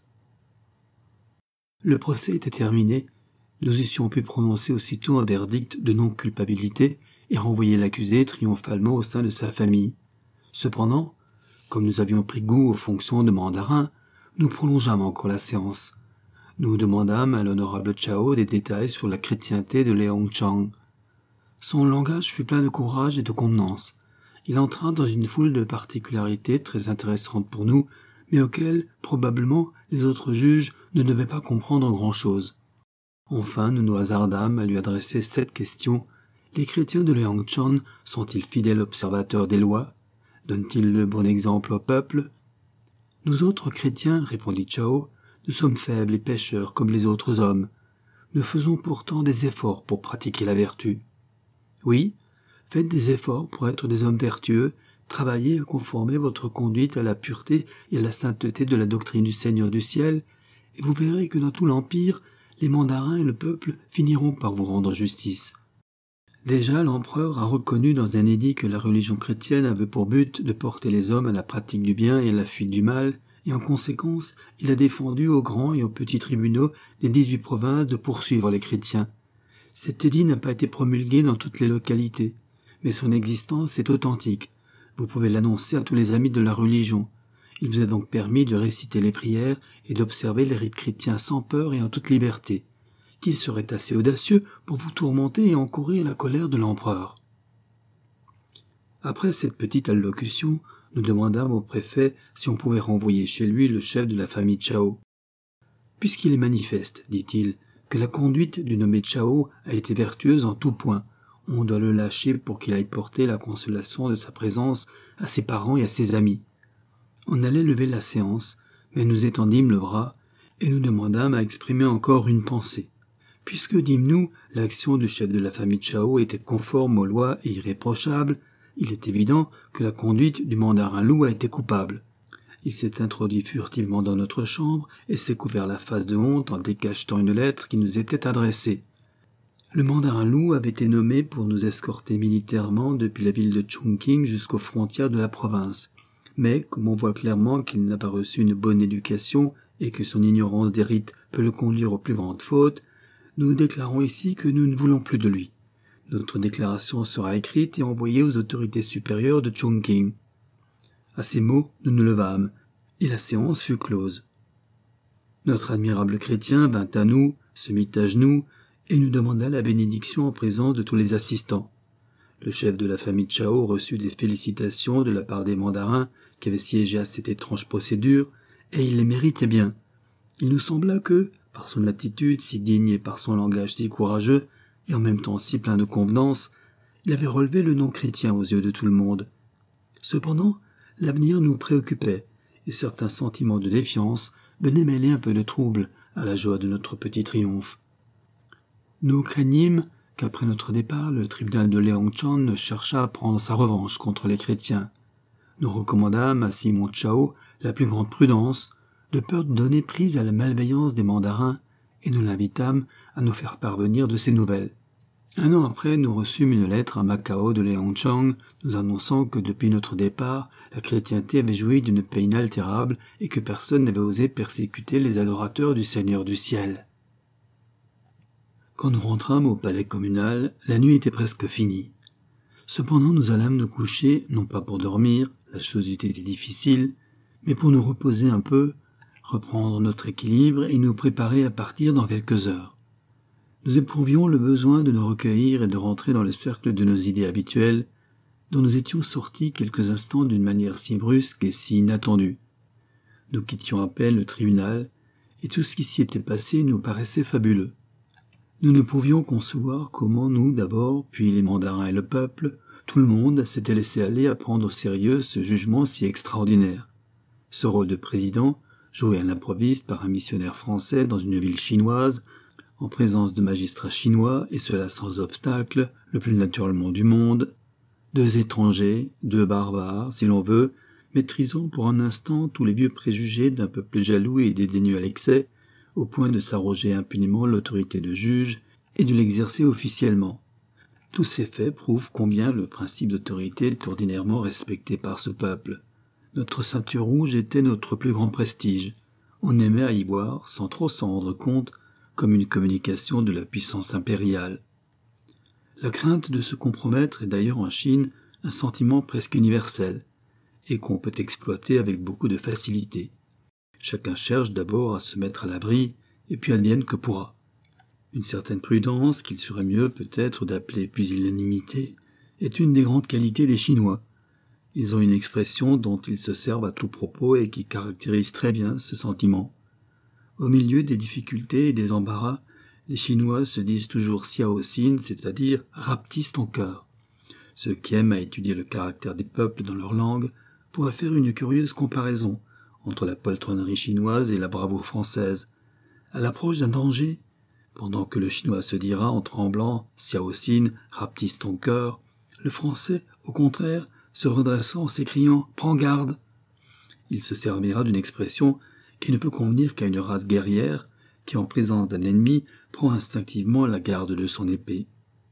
Le procès était terminé. Nous eussions pu prononcer aussitôt un verdict de non-culpabilité et renvoyer l'accusé triomphalement au sein de sa famille. Cependant, comme nous avions pris goût aux fonctions de mandarin, nous prolongeâmes encore la séance. Nous demandâmes à l'honorable Chao des détails sur la chrétienté de Léong Chang. Son langage fut plein de courage et de contenance. Il entra dans une foule de particularités très intéressantes pour nous, mais auxquelles, probablement, les autres juges ne devaient pas comprendre grand-chose. Enfin, nous nous hasardâmes à lui adresser cette question. Les chrétiens de Léong-Chan sont-ils fidèles observateurs des lois? Donnent-ils le bon exemple au peuple? Nous autres chrétiens, répondit Chao, nous sommes faibles et pécheurs comme les autres hommes. Nous faisons pourtant des efforts pour pratiquer la vertu. Oui, faites des efforts pour être des hommes vertueux, travaillez à conformer votre conduite à la pureté et à la sainteté de la doctrine du Seigneur du ciel, et vous verrez que dans tout l'Empire, les mandarins et le peuple finiront par vous rendre justice. Déjà, l'empereur a reconnu dans un édit que la religion chrétienne avait pour but de porter les hommes à la pratique du bien et à la fuite du mal, et en conséquence, il a défendu aux grands et aux petits tribunaux des dix-huit provinces de poursuivre les chrétiens. Cet édit n'a pas été promulgué dans toutes les localités, mais son existence est authentique. Vous pouvez l'annoncer à tous les amis de la religion. Il vous est donc permis de réciter les prières et d'observer les rites chrétiens sans peur et en toute liberté. Qui serait assez audacieux pour vous tourmenter et encourir la colère de l'empereur? Après cette petite allocution, nous demandâmes au préfet si on pouvait renvoyer chez lui le chef de la famille Chao. Puisqu'il est manifeste, dit-il, que la conduite du nommé Chao a été vertueuse en tout point, on doit le lâcher pour qu'il aille porter la consolation de sa présence à ses parents et à ses amis. On allait lever la séance, mais nous étendîmes le bras et nous demandâmes à exprimer encore une pensée. Puisque, dîmes-nous, l'action du chef de la famille Chao était conforme aux lois et irréprochable, il est évident que la conduite du mandarin Lu a été coupable. Il s'est introduit furtivement dans notre chambre et s'est couvert la face de honte en décachetant une lettre qui nous était adressée. Le mandarin Lu avait été nommé pour nous escorter militairement depuis la ville de Chongqing jusqu'aux frontières de la province. Mais, comme on voit clairement qu'il n'a pas reçu une bonne éducation et que son ignorance des rites peut le conduire aux plus grandes fautes, nous déclarons ici que nous ne voulons plus de lui. Notre déclaration sera écrite et envoyée aux autorités supérieures de Chongqing. À ces mots, nous nous levâmes, et la séance fut close. Notre admirable chrétien vint à nous, se mit à genoux, et nous demanda la bénédiction en présence de tous les assistants. Le chef de la famille Chao reçut des félicitations de la part des mandarins qui avaient siégé à cette étrange procédure, et il les méritait bien. Il nous sembla que, par son attitude si digne et par son langage si courageux, et en même temps si plein de convenance, il avait relevé le nom chrétien aux yeux de tout le monde. Cependant, l'avenir nous préoccupait, et certains sentiments de défiance venaient mêler un peu de trouble à la joie de notre petit triomphe. Nous craignîmes qu'après notre départ, le tribunal de Liaochang ne cherchât à prendre sa revanche contre les chrétiens. Nous recommandâmes à Simon Chao la plus grande prudence, de peur de donner prise à la malveillance des mandarins, et nous l'invitâmes à nous faire parvenir de ces nouvelles. Un an après, nous reçûmes une lettre à Macao de Liaochang, nous annonçant que depuis notre départ, la chrétienté avait joui d'une paix inaltérable et que personne n'avait osé persécuter les adorateurs du Seigneur du ciel. Quand nous rentrâmes au palais communal, la nuit était presque finie. Cependant, nous allâmes nous coucher, non pas pour dormir, la chose eût été difficile, mais pour nous reposer un peu, reprendre notre équilibre et nous préparer à partir dans quelques heures. Nous éprouvions le besoin de nous recueillir et de rentrer dans le cercle de nos idées habituelles, dont nous étions sortis quelques instants d'une manière si brusque et si inattendue. Nous quittions à peine le tribunal, et tout ce qui s'y était passé nous paraissait fabuleux. Nous ne pouvions concevoir comment nous d'abord, puis les mandarins et le peuple, tout le monde s'était laissé aller à prendre au sérieux ce jugement si extraordinaire. Ce rôle de président, joué à l'improviste par un missionnaire français dans une ville chinoise, en présence de magistrats chinois, et cela sans obstacle, le plus naturellement du monde, deux étrangers, deux barbares, si l'on veut, maîtrisant pour un instant tous les vieux préjugés d'un peuple jaloux et dédaigneux à l'excès, au point de s'arroger impunément l'autorité de juge et de l'exercer officiellement. Tous ces faits prouvent combien le principe d'autorité est ordinairement respecté par ce peuple. Notre ceinture rouge était notre plus grand prestige. On aimait à y voir, sans trop s'en rendre compte, comme une communication de la puissance impériale. La crainte de se compromettre est d'ailleurs en Chine un sentiment presque universel, et qu'on peut exploiter avec beaucoup de facilité. Chacun cherche d'abord à se mettre à l'abri, et puis advienne que pourra. Une certaine prudence, qu'il serait mieux peut-être d'appeler pusillanimité, est une des grandes qualités des Chinois. Ils ont une expression dont ils se servent à tout propos et qui caractérise très bien ce sentiment. Au milieu des difficultés et des embarras, les Chinois se disent toujours Xiaoxin, c'est-à-dire « rapetisse ton cœur ». Ceux qui aiment à étudier le caractère des peuples dans leur langue pourraient faire une curieuse comparaison entre la poltronnerie chinoise et la bravoure française. À l'approche d'un danger, pendant que le chinois se dira en tremblant « Xiaoxin, rapetisse ton cœur », le français, au contraire, se redressa en s'écriant « Prends garde ». Il se servira d'une expression qui ne peut convenir qu'à une race guerrière qui, en présence d'un ennemi, prend instinctivement la garde de son épée.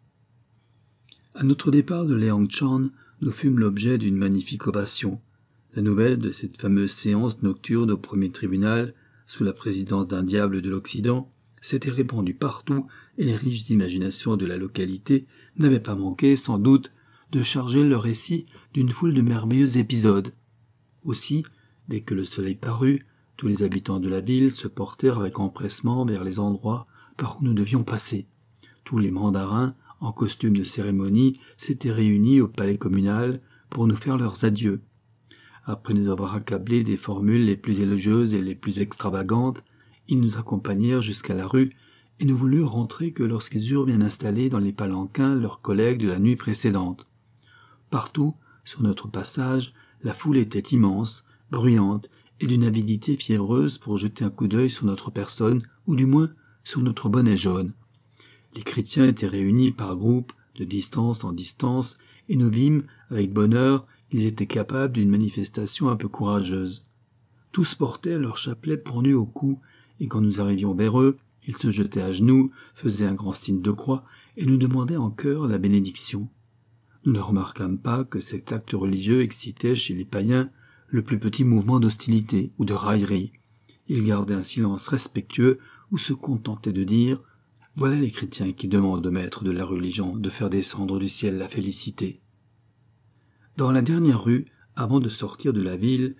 À notre départ de Liaochang, nous fûmes l'objet d'une magnifique ovation. La nouvelle de cette fameuse séance nocturne au premier tribunal, sous la présidence d'un diable de l'Occident, s'était répandue partout et les riches imaginations de la localité n'avaient pas manqué, sans doute, de charger le récit d'une foule de merveilleux épisodes. Aussi, dès que le soleil parut, tous les habitants de la ville se portèrent avec empressement vers les endroits par où nous devions passer. Tous les mandarins, en costume de cérémonie, s'étaient réunis au palais communal pour nous faire leurs adieux. Après nous avoir accablés des formules les plus élogieuses et les plus extravagantes, ils nous accompagnèrent jusqu'à la rue et ne voulurent rentrer que lorsqu'ils eurent bien installé dans les palanquins leurs collègues de la nuit précédente. Partout, sur notre passage, la foule était immense, bruyante et d'une avidité fiévreuse pour jeter un coup d'œil sur notre personne, ou du moins sur notre bonnet jaune. Les chrétiens étaient réunis par groupes, de distance en distance, et nous vîmes, avec bonheur, qu'ils étaient capables d'une manifestation un peu courageuse. Tous portaient leur chapelet pendu au cou, et quand nous arrivions vers eux, ils se jetaient à genoux, faisaient un grand signe de croix, et nous demandaient en chœur la bénédiction. Nous ne remarquâmes pas que cet acte religieux excitait chez les païens le plus petit mouvement d'hostilité ou de raillerie. Ils gardaient un silence respectueux ou se contentaient de dire « Voilà les chrétiens qui demandent au maître de la religion de faire descendre du ciel la félicité ». Dans la dernière rue, avant de sortir de la ville,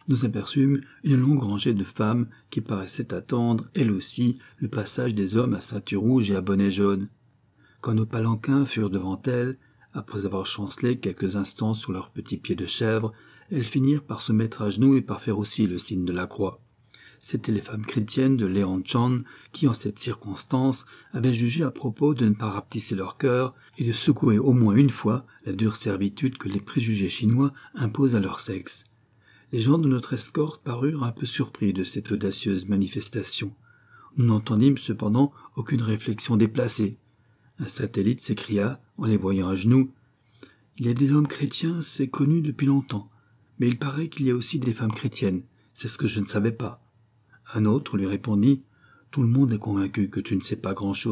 nous aperçûmes une longue rangée de femmes qui paraissaient attendre, elles aussi, le passage des hommes à ceinture rouge et à bonnet jaune. Quand nos palanquins furent devant elles, après avoir chancelé quelques instants sur leurs petits pieds de chèvre, elles finirent par se mettre à genoux et par faire aussi le signe de la croix. C'étaient les femmes chrétiennes de Léonchan qui, en cette circonstance, avaient jugé à propos de ne pas rapetisser leur cœur et de secouer au moins une fois la dure servitude que les préjugés chinois imposent à leur sexe. Les gens de notre escorte parurent un peu surpris de cette audacieuse manifestation. Nous n'entendîmes cependant aucune réflexion déplacée. Un satellite s'écria, en les voyant à genoux, « Il y a des hommes chrétiens, c'est connu depuis longtemps, mais il paraît qu'il y a aussi des femmes chrétiennes, c'est ce que je ne savais pas. » Un autre lui répondit, « Tout le monde est convaincu que tu ne sais pas grand-chose. »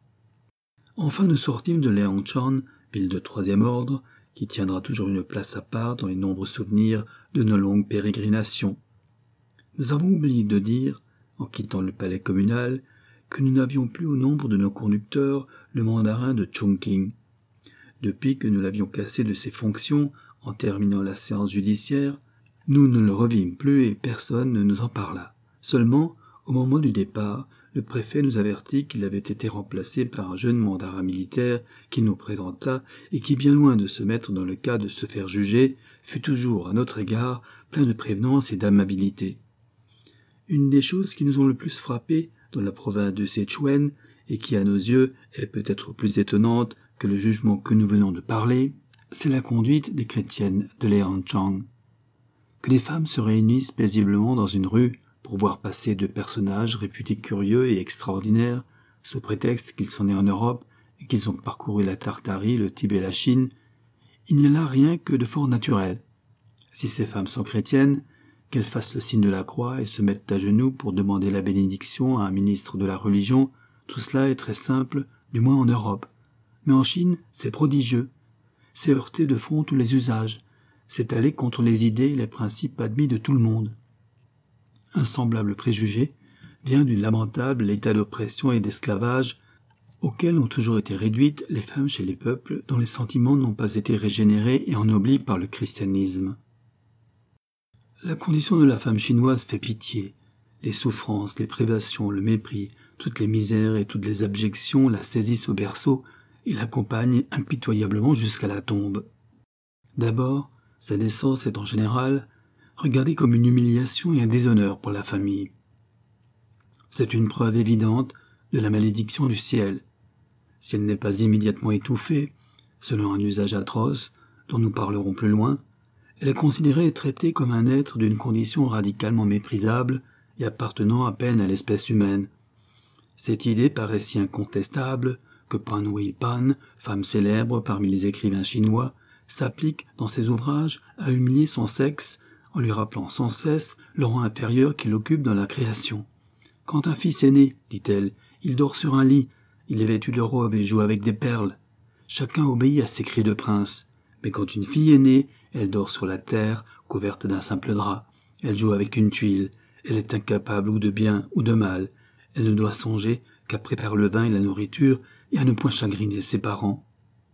Enfin nous sortîmes de Léonchan, ville de troisième ordre, qui tiendra toujours une place à part dans les nombreux souvenirs de nos longues pérégrinations. Nous avons oublié de dire, en quittant le palais communal, que nous n'avions plus au nombre de nos conducteurs le mandarin de Chongqing. Depuis que nous l'avions cassé de ses fonctions en terminant la séance judiciaire, nous ne le revîmes plus et personne ne nous en parla. Seulement, au moment du départ, le préfet nous avertit qu'il avait été remplacé par un jeune mandarin militaire qui nous présenta et qui, bien loin de se mettre dans le cas de se faire juger, fut toujours à notre égard plein de prévenance et d'amabilité. Une des choses qui nous ont le plus frappé dans la province de Sichuan, et qui à nos yeux est peut-être plus étonnante que le jugement que nous venons de parler, c'est la conduite des chrétiennes de Léonchan. Que les femmes se réunissent paisiblement dans une rue pour voir passer deux personnages réputés curieux et extraordinaires, sous prétexte qu'ils sont nés en Europe et qu'ils ont parcouru la Tartarie, le Tibet et la Chine, il n'y a là rien que de fort naturel. Si ces femmes sont chrétiennes, qu'elles fassent le signe de la croix et se mettent à genoux pour demander la bénédiction à un ministre de la religion, tout cela est très simple, du moins en Europe. Mais en Chine, c'est prodigieux. C'est heurter de front tous les usages. C'est aller contre les idées et les principes admis de tout le monde. Un semblable préjugé vient du lamentable état d'oppression et d'esclavage auquel ont toujours été réduites les femmes chez les peuples dont les sentiments n'ont pas été régénérés et ennoblis par le christianisme. La condition de la femme chinoise fait pitié. Les souffrances, les privations, le mépris, toutes les misères et toutes les abjections la saisissent au berceau et l'accompagnent impitoyablement jusqu'à la tombe. D'abord, sa naissance est en général regardée comme une humiliation et un déshonneur pour la famille. C'est une preuve évidente de la malédiction du ciel. Si elle n'est pas immédiatement étouffée, selon un usage atroce, dont nous parlerons plus loin, elle est considérée et traitée comme un être d'une condition radicalement méprisable et appartenant à peine à l'espèce humaine. Cette idée paraît si incontestable que Pan Hui Pan, femme célèbre parmi les écrivains chinois, s'applique dans ses ouvrages à humilier son sexe en lui rappelant sans cesse le rang inférieur qu'il occupe dans la création. « Quand un fils est né, dit-elle, il dort sur un lit, il est vêtu de robes et joue avec des perles. Chacun obéit à ses cris de prince. Mais quand une fille est née, elle dort sur la terre, couverte d'un simple drap. Elle joue avec une tuile. Elle est incapable ou de bien ou de mal. Elle ne doit songer qu'à préparer le vin et la nourriture et à ne point chagriner ses parents. »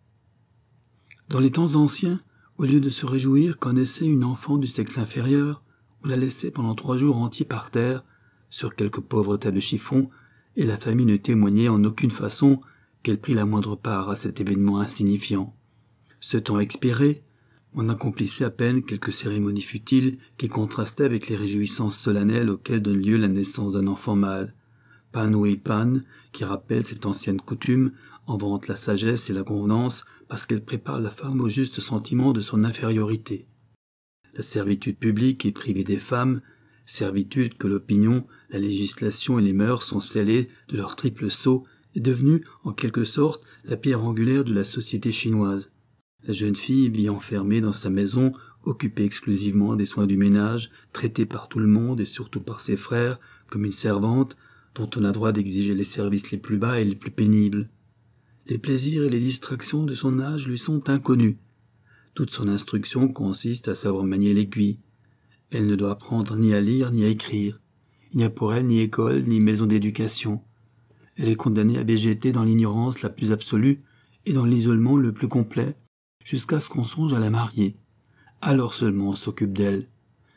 Dans les temps anciens, au lieu de se réjouir qu'en naissait une enfant du sexe inférieur, on la laissait pendant trois jours entiers par terre, sur quelque pauvre tas de chiffons, et la famille ne témoignait en aucune façon qu'elle prit la moindre part à cet événement insignifiant. Ce temps expiré, on accomplissait à peine quelques cérémonies futiles qui contrastaient avec les réjouissances solennelles auxquelles donne lieu la naissance d'un enfant mâle. Pan Hui Pan, qui rappelle cette ancienne coutume, en vante la sagesse et la convenance parce qu'elle prépare la femme au juste sentiment de son infériorité. La servitude publique est privée des femmes, servitude que l'opinion, la législation et les mœurs sont scellées de leur triple sceau, est devenue, en quelque sorte, la pierre angulaire de la société chinoise. La jeune fille vit enfermée dans sa maison, occupée exclusivement des soins du ménage, traitée par tout le monde et surtout par ses frères comme une servante, dont on a droit d'exiger les services les plus bas et les plus pénibles. Les plaisirs et les distractions de son âge lui sont inconnus. Toute son instruction consiste à savoir manier l'aiguille. Elle ne doit apprendre ni à lire ni à écrire. Il n'y a pour elle ni école ni maison d'éducation. Elle est condamnée à végéter dans l'ignorance la plus absolue et dans l'isolement le plus complet, jusqu'à ce qu'on songe à la marier. Alors seulement on s'occupe d'elle.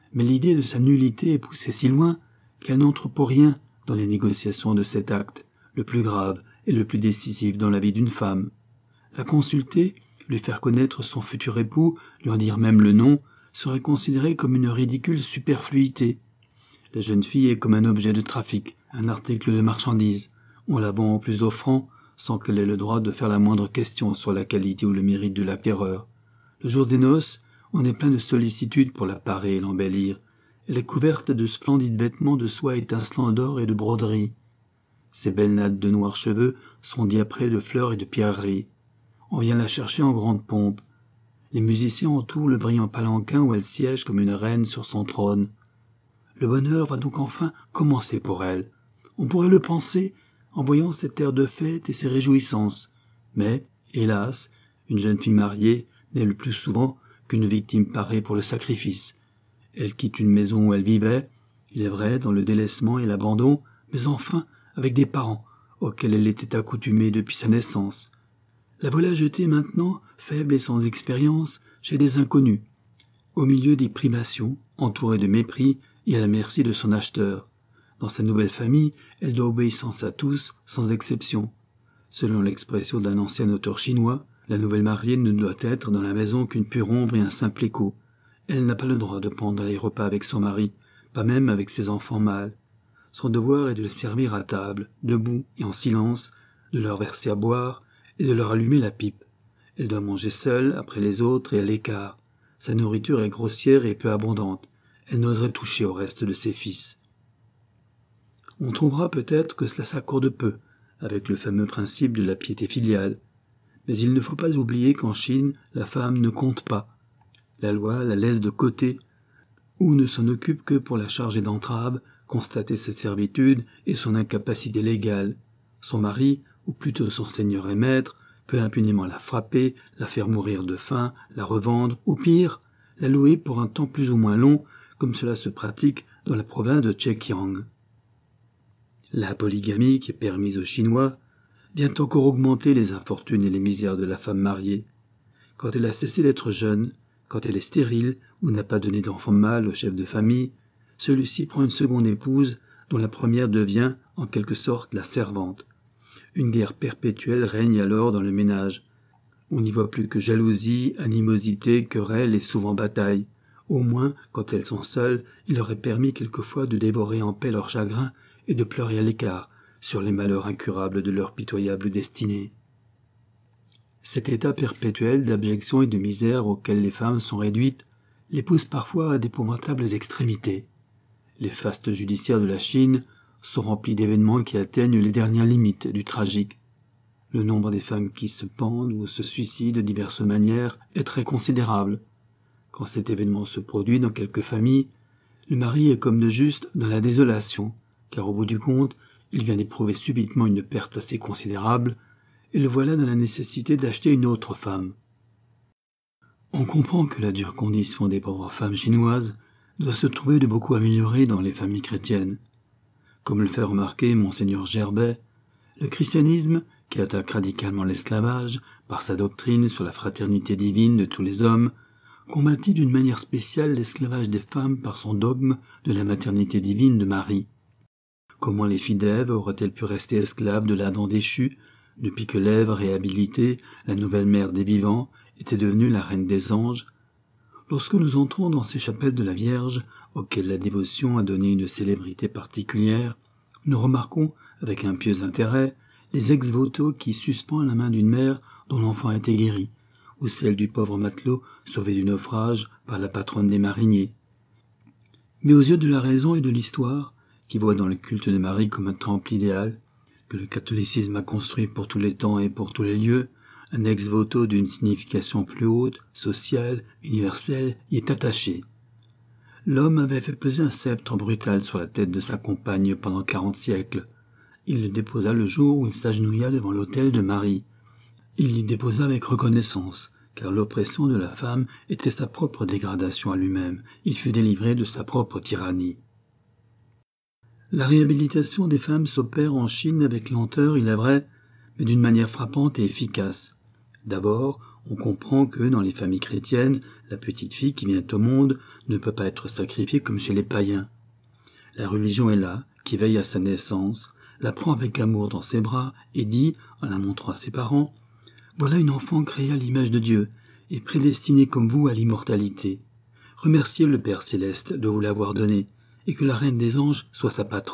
mais l'idée de sa nullité est poussée si loin qu'elle n'entre pour rien dans les négociations de cet acte, le plus grave et le plus décisif dans la vie d'une femme. La consulter, lui faire connaître son futur époux, lui en dire même le nom, serait considéré comme une ridicule superfluité. La jeune fille est comme un objet de trafic, un article de marchandise. On la vend au plus offrant, sans qu'elle ait le droit de faire la moindre question sur la qualité ou le mérite de l'acquéreur. Le jour des noces, on est plein de sollicitude pour la parer et l'embellir. Elle est couverte de splendides vêtements de soie étincelant d'or et de broderie. Ses belles nattes de noirs cheveux sont diaprées de fleurs et de pierreries. On vient la chercher en grande pompe. Les musiciens entourent le brillant palanquin où elle siège comme une reine sur son trône. Le bonheur va donc enfin commencer pour elle. On pourrait le penser en voyant cet air de fête et ces réjouissances. Mais, hélas, une jeune fille mariée n'est le plus souvent qu'une victime parée pour le sacrifice. Elle quitte une maison où elle vivait, il est vrai, dans le délaissement et l'abandon, mais enfin avec des parents auxquels elle était accoutumée depuis sa naissance. La voilà jetée maintenant, faible et sans expérience, chez des inconnus, au milieu des privations, entourée de mépris et à la merci de son acheteur. Dans sa nouvelle famille, elle doit obéissance à tous, sans exception. Selon l'expression d'un ancien auteur chinois, la nouvelle mariée ne doit être dans la maison qu'une pure ombre et un simple écho. Elle n'a pas le droit de prendre les repas avec son mari, pas même avec ses enfants mâles. Son devoir est de les servir à table, debout et en silence, de leur verser à boire et de leur allumer la pipe. Elle doit manger seule, après les autres et à l'écart. Sa nourriture est grossière et peu abondante. Elle n'oserait toucher au reste de ses fils. On trouvera peut-être que cela s'accorde peu avec le fameux principe de la piété filiale. Mais il ne faut pas oublier qu'en Chine, la femme ne compte pas. La loi la laisse de côté, ou ne s'en occupe que pour la charger d'entrave, constater sa servitude et son incapacité légale. Son mari, ou plutôt son seigneur et maître, peut impunément la frapper, la faire mourir de faim, la revendre, ou pire, la louer pour un temps plus ou moins long, comme cela se pratique dans la province de Zhejiang. La polygamie, qui est permise aux Chinois, vient encore augmenter les infortunes et les misères de la femme mariée. Quand elle a cessé d'être jeune, quand elle est stérile ou n'a pas donné d'enfant mâle au chef de famille, celui-ci prend une seconde épouse dont la première devient, en quelque sorte, la servante. Une guerre perpétuelle règne alors dans le ménage. On n'y voit plus que jalousie, animosité, querelle et souvent bataille. Au moins, quand elles sont seules, il leur est permis quelquefois de dévorer en paix leur chagrin et de pleurer à l'écart sur les malheurs incurables de leur pitoyable destinée. Cet état perpétuel d'abjection et de misère auquel les femmes sont réduites les pousse parfois à d'épouvantables extrémités. Les fastes judiciaires de la Chine sont remplis d'événements qui atteignent les dernières limites du tragique. Le nombre des femmes qui se pendent ou se suicident de diverses manières est très considérable. Quand cet événement se produit dans quelques familles, le mari est comme de juste dans la désolation, car au bout du compte, il vient d'éprouver subitement une perte assez considérable, et le voilà dans la nécessité d'acheter une autre femme. On comprend que la dure condition des pauvres femmes chinoises doit se trouver de beaucoup améliorée dans les familles chrétiennes. Comme le fait remarquer Monseigneur Gerbet, le christianisme, qui attaque radicalement l'esclavage par sa doctrine sur la fraternité divine de tous les hommes, combattit d'une manière spéciale l'esclavage des femmes par son dogme de la maternité divine de Marie. Comment les filles d'Ève auraient-elles pu rester esclaves de l'Adam déchu, depuis que l'Ève réhabilitée, la nouvelle mère des vivants, était devenue la reine des anges? Lorsque nous entrons dans ces chapelles de la Vierge, auxquelles la dévotion a donné une célébrité particulière, nous remarquons, avec un pieux intérêt, les ex-voto qui suspendent la main d'une mère dont l'enfant a été guéri, ou celle du pauvre matelot sauvé du naufrage par la patronne des mariniers. Mais aux yeux de la raison et de l'histoire, qui voit dans le culte de Marie comme un temple idéal, que le catholicisme a construit pour tous les temps et pour tous les lieux, un ex-voto d'une signification plus haute, sociale, universelle, y est attaché. L'homme avait fait peser un sceptre brutal sur la tête de sa compagne pendant quarante siècles. Il le déposa le jour où il s'agenouilla devant l'autel de Marie. Il l'y déposa avec reconnaissance, car l'oppression de la femme était sa propre dégradation à lui-même. Il fut délivré de sa propre tyrannie. La réhabilitation des femmes s'opère en Chine avec lenteur, il est vrai, mais d'une manière frappante et efficace. D'abord, on comprend que, dans les familles chrétiennes, La petite fille qui vient au monde ne peut pas être sacrifiée comme chez les païens. La religion est là, qui veille à sa naissance, la prend avec amour dans ses bras et dit, en la montrant à ses parents, « Voilà une enfant créée à l'image de Dieu et prédestinée comme vous à l'immortalité. Remerciez le Père Céleste de vous l'avoir donnée et que la Reine des Anges soit sa patronne. »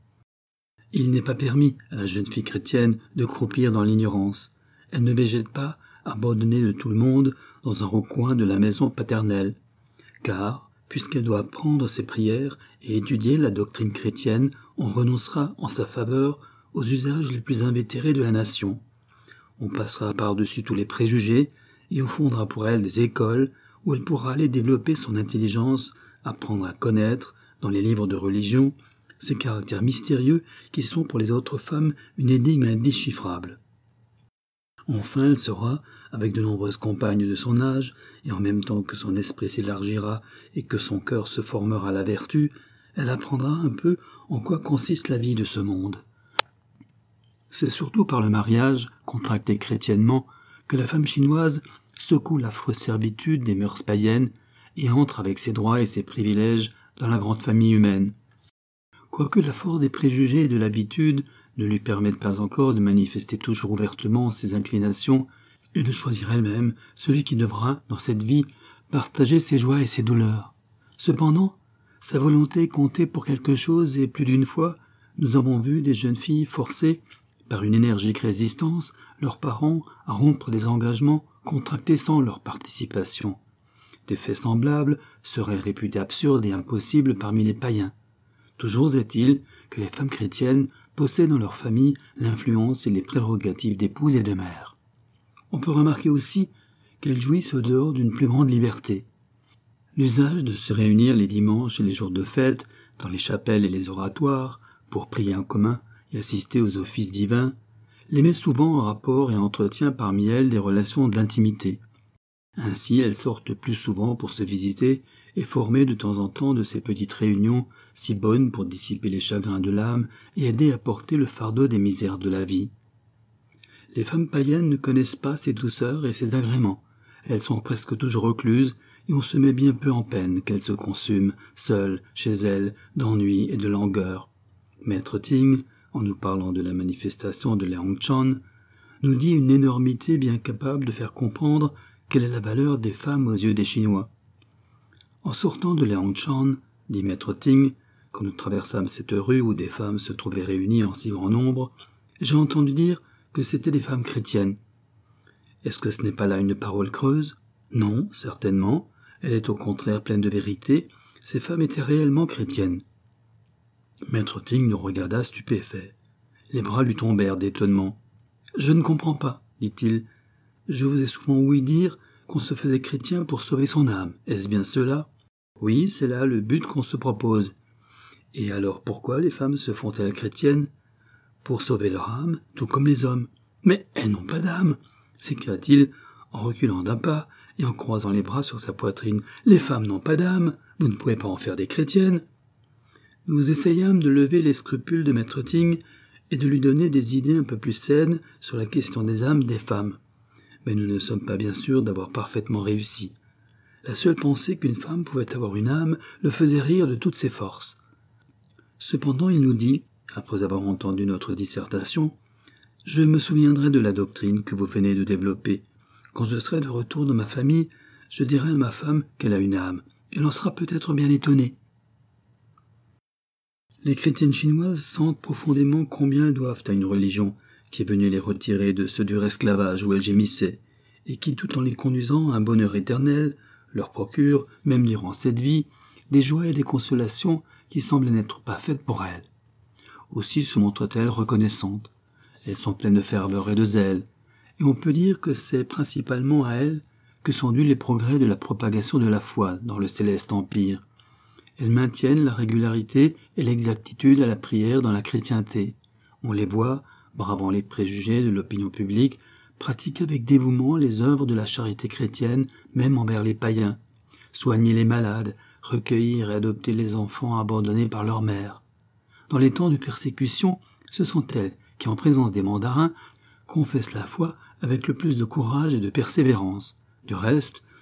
Il n'est pas permis à la jeune fille chrétienne de croupir dans l'ignorance. Elle ne végète pas, abandonnée de tout le monde, dans un recoin de la maison paternelle. Car, puisqu'elle doit apprendre ses prières et étudier la doctrine chrétienne, on renoncera en sa faveur aux usages les plus invétérés de la nation. On passera par-dessus tous les préjugés et on fondera pour elle des écoles où elle pourra aller développer son intelligence, apprendre à connaître, dans les livres de religion, ces caractères mystérieux qui sont pour les autres femmes une énigme indéchiffrable. Enfin, elle sera, avec de nombreuses compagnes de son âge, et en même temps que son esprit s'élargira et que son cœur se formera à la vertu, elle apprendra un peu en quoi consiste la vie de ce monde. C'est surtout par le mariage, contracté chrétiennement, que la femme chinoise secoue l'affreuse servitude des mœurs païennes et entre avec ses droits et ses privilèges dans la grande famille humaine. Quoique la force des préjugés et de l'habitude ne lui permette pas encore de manifester toujours ouvertement ses inclinations et de choisir elle-même celui qui devra, dans cette vie, partager ses joies et ses douleurs. Cependant, sa volonté comptait pour quelque chose et plus d'une fois, nous avons vu des jeunes filles forcer, par une énergique résistance, leurs parents à rompre des engagements contractés sans leur participation. Des faits semblables seraient réputés absurdes et impossibles parmi les païens. Toujours est-il que les femmes chrétiennes possèdent dans leur famille l'influence et les prérogatives d'épouse et de mère. On peut remarquer aussi qu'elles jouissent au dehors d'une plus grande liberté. L'usage de se réunir les dimanches et les jours de fête dans les chapelles et les oratoires pour prier en commun et assister aux offices divins les met souvent en rapport et entretient parmi elles des relations d'intimité. Ainsi, elles sortent plus souvent pour se visiter et former de temps en temps de ces petites réunions si bonnes pour dissiper les chagrins de l'âme et aider à porter le fardeau des misères de la vie. Les femmes païennes ne connaissent pas ces douceurs et ces agréments. Elles sont presque toujours recluses et on se met bien peu en peine qu'elles se consument, seules, chez elles, d'ennui et de langueur. Maître Ting, en nous parlant de la manifestation de Liang-chan, nous dit une énormité bien capable de faire comprendre quelle est la valeur des femmes aux yeux des Chinois. En sortant de Liang-chan, dit Maître Ting, quand nous traversâmes cette rue où des femmes se trouvaient réunies en si grand nombre, j'ai entendu dire que c'étaient des femmes chrétiennes. Est-ce que ce n'est pas là une parole creuse? Non, certainement. Elle est au contraire pleine de vérité. Ces femmes étaient réellement chrétiennes. Maître Ting nous regarda stupéfait. Les bras lui tombèrent d'étonnement. « Je ne comprends pas, dit-il. Je vous ai souvent ouï dire qu'on se faisait chrétien pour sauver son âme. Est-ce bien cela? Oui, c'est là le but qu'on se propose. Et alors pourquoi les femmes se font-elles chrétiennes? Pour sauver leur âme, tout comme les hommes. Mais elles n'ont pas d'âme, s'écria-t-il en reculant d'un pas et en croisant les bras sur sa poitrine. Les femmes n'ont pas d'âme, vous ne pouvez pas en faire des chrétiennes. Nous essayâmes de lever les scrupules de Maître Ting et de lui donner des idées un peu plus saines sur la question des âmes des femmes. Mais nous ne sommes pas bien sûrs d'avoir parfaitement réussi. La seule pensée qu'une femme pouvait avoir une âme le faisait rire de toutes ses forces. Cependant, il nous dit, après avoir entendu notre dissertation, « Je me souviendrai de la doctrine que vous venez de développer. Quand je serai de retour dans ma famille, je dirai à ma femme qu'elle a une âme. Elle en sera peut-être bien étonnée. » Les chrétiennes chinoises sentent profondément combien elles doivent à une religion qui est venue les retirer de ce dur esclavage où elles gémissaient, et qui, tout en les conduisant à un bonheur éternel, leur procure, même durant cette vie, des joies et des consolations qui semblent n'être pas faites pour elles. Aussi se montrent-elles reconnaissantes. Elles sont pleines de ferveur et de zèle, et on peut dire que c'est principalement à elles que sont dus les progrès de la propagation de la foi dans le céleste empire. Elles maintiennent la régularité et l'exactitude à la prière dans la chrétienté. On les voit, bravant les préjugés de l'opinion publique, pratiquer avec dévouement les œuvres de la charité chrétienne, même envers les païens, soigner les malades, recueillir et adopter les enfants abandonnés par leur mère. Dans les temps de persécution, ce sont elles qui, en présence des mandarins, confessent la foi avec le plus de courage et de persévérance. Du reste,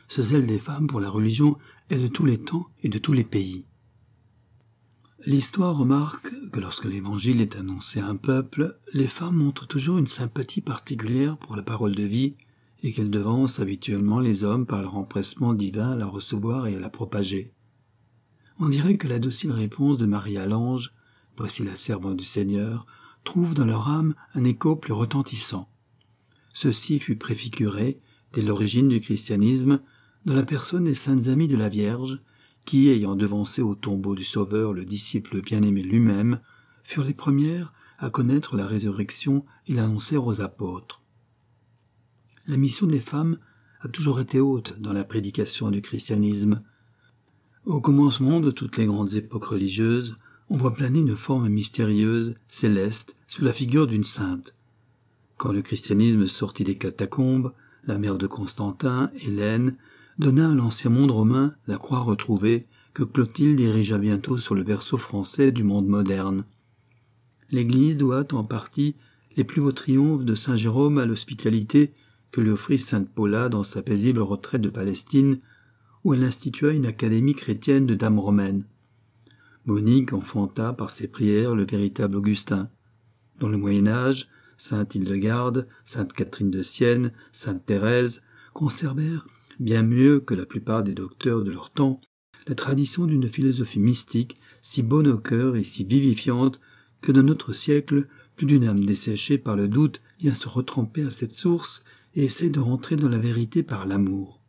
ce zèle des femmes pour la religion est de tous les temps et de tous les pays. L'histoire remarque que lorsque l'Évangile est annoncé à un peuple, les femmes montrent toujours une sympathie particulière pour la parole de vie et qu'elles devancent habituellement les hommes par leur empressement divin à la recevoir et à la propager. On dirait que la docile réponse de Marie à l'ange, « Voici la servante du Seigneur », trouve dans leur âme un écho plus retentissant. Ceci fut préfiguré, dès l'origine du christianisme, dans la personne des saintes amies de la Vierge, qui, ayant devancé au tombeau du Sauveur le disciple bien-aimé lui-même, furent les premières à connaître la résurrection et l'annoncèrent aux apôtres. La mission des femmes a toujours été haute dans la prédication du christianisme. Au commencement de toutes les grandes époques religieuses, on voit planer une forme mystérieuse, céleste, sous la figure d'une sainte. Quand le christianisme sortit des catacombes, la mère de Constantin, Hélène, donna à l'ancien monde romain la croix retrouvée que Clotilde dirigea bientôt sur le berceau français du monde moderne. L'Église doit en partie les plus beaux triomphes de saint Jérôme à l'hospitalité que lui offrit sainte Paula dans sa paisible retraite de Palestine, où elle institua une académie chrétienne de dames romaines. Monique enfanta par ses prières le véritable Augustin. Dans le Moyen-Âge, sainte Hildegarde, sainte Catherine de Sienne, sainte Thérèse conservèrent, bien mieux que la plupart des docteurs de leur temps, la tradition d'une philosophie mystique si bonne au cœur et si vivifiante que dans notre siècle, plus d'une âme desséchée par le doute vient se retremper à cette source et essaie de rentrer dans la vérité par l'amour.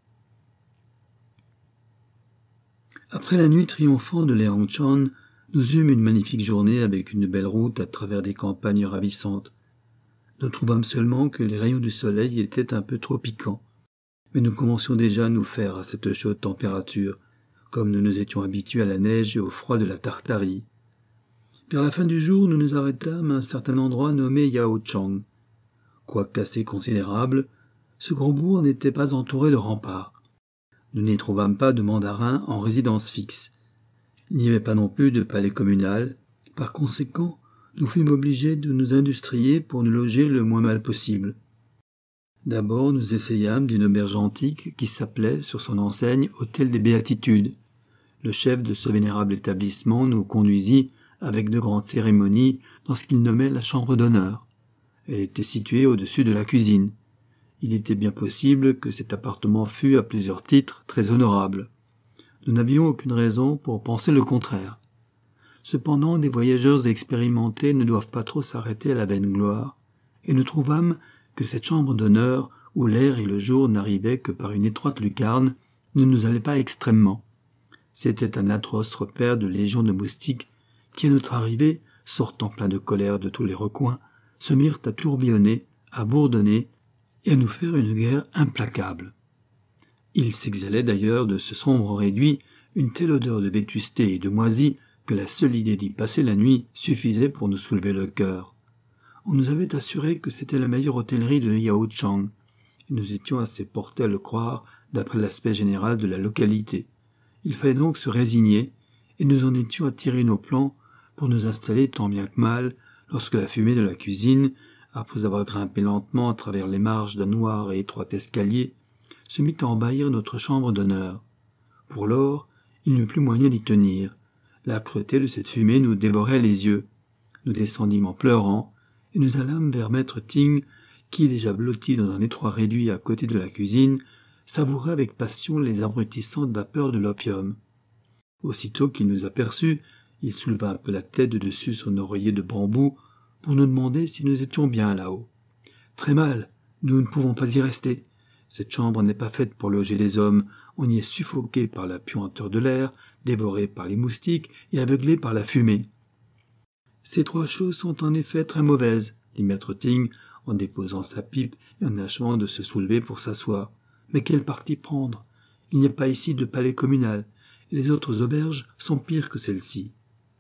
Après la nuit triomphante de Léanchan, nous eûmes une magnifique journée avec une belle route à travers des campagnes ravissantes. Nous trouvâmes seulement que les rayons du soleil étaient un peu trop piquants, mais nous commencions déjà à nous faire à cette chaude température, comme nous nous étions habitués à la neige et au froid de la Tartarie. Vers la fin du jour, nous nous arrêtâmes à un certain endroit nommé Yaochang. Quoique assez considérable, ce grand bourg n'était pas entouré de remparts. Nous n'y trouvâmes pas de mandarins en résidence fixe. Il n'y avait pas non plus de palais communal. Par conséquent, nous fûmes obligés de nous industrier pour nous loger le moins mal possible. D'abord, nous essayâmes d'une auberge antique qui s'appelait, sur son enseigne, Hôtel des Béatitudes. Le chef de ce vénérable établissement nous conduisit, avec de grandes cérémonies, dans ce qu'il nommait la chambre d'honneur. Elle était située au-dessus de la cuisine. Il était bien possible que cet appartement fût, à plusieurs titres, très honorable. Nous n'avions aucune raison pour penser le contraire. Cependant, des voyageurs expérimentés ne doivent pas trop s'arrêter à la vaine gloire, et nous trouvâmes que cette chambre d'honneur, où l'air et le jour n'arrivaient que par une étroite lucarne, ne nous allait pas extrêmement. C'était un atroce repère de légions de moustiques qui, à notre arrivée, sortant plein de colère de tous les recoins, se mirent à tourbillonner, à bourdonner et à nous faire une guerre implacable. Il s'exhalait d'ailleurs de ce sombre réduit une telle odeur de vétusté et de moisie que la seule idée d'y passer la nuit suffisait pour nous soulever le cœur. On nous avait assuré que c'était la meilleure hôtellerie de Yaochang, et nous étions assez portés à le croire d'après l'aspect général de la localité. Il fallait donc se résigner, et nous en étions à tirer nos plans pour nous installer tant bien que mal, lorsque la fumée de la cuisine, après avoir grimpé lentement à travers les marches d'un noir et étroit escalier, se mit à envahir notre chambre d'honneur. Pour lors, il n'y eut plus moyen d'y tenir. L'âcreté de cette fumée nous dévorait les yeux. Nous descendîmes en pleurant, et nous allâmes vers maître Ting, qui, déjà blotti dans un étroit réduit à côté de la cuisine, savourait avec passion les abrutissantes vapeurs de l'opium. Aussitôt qu'il nous aperçut, il souleva un peu la tête de dessus son oreiller de bambou pour nous demander si nous étions bien là-haut. « Très mal, nous ne pouvons pas y rester. Cette chambre n'est pas faite pour loger les hommes. On y est suffoqué par la puanteur de l'air, dévoré par les moustiques et aveuglé par la fumée. »« Ces trois choses sont en effet très mauvaises, » dit maître Ting en déposant sa pipe et en achevant de se soulever pour s'asseoir. « Mais quel parti prendre? Il n'y a pas ici de palais communal, et les autres auberges sont pires que celle-ci. »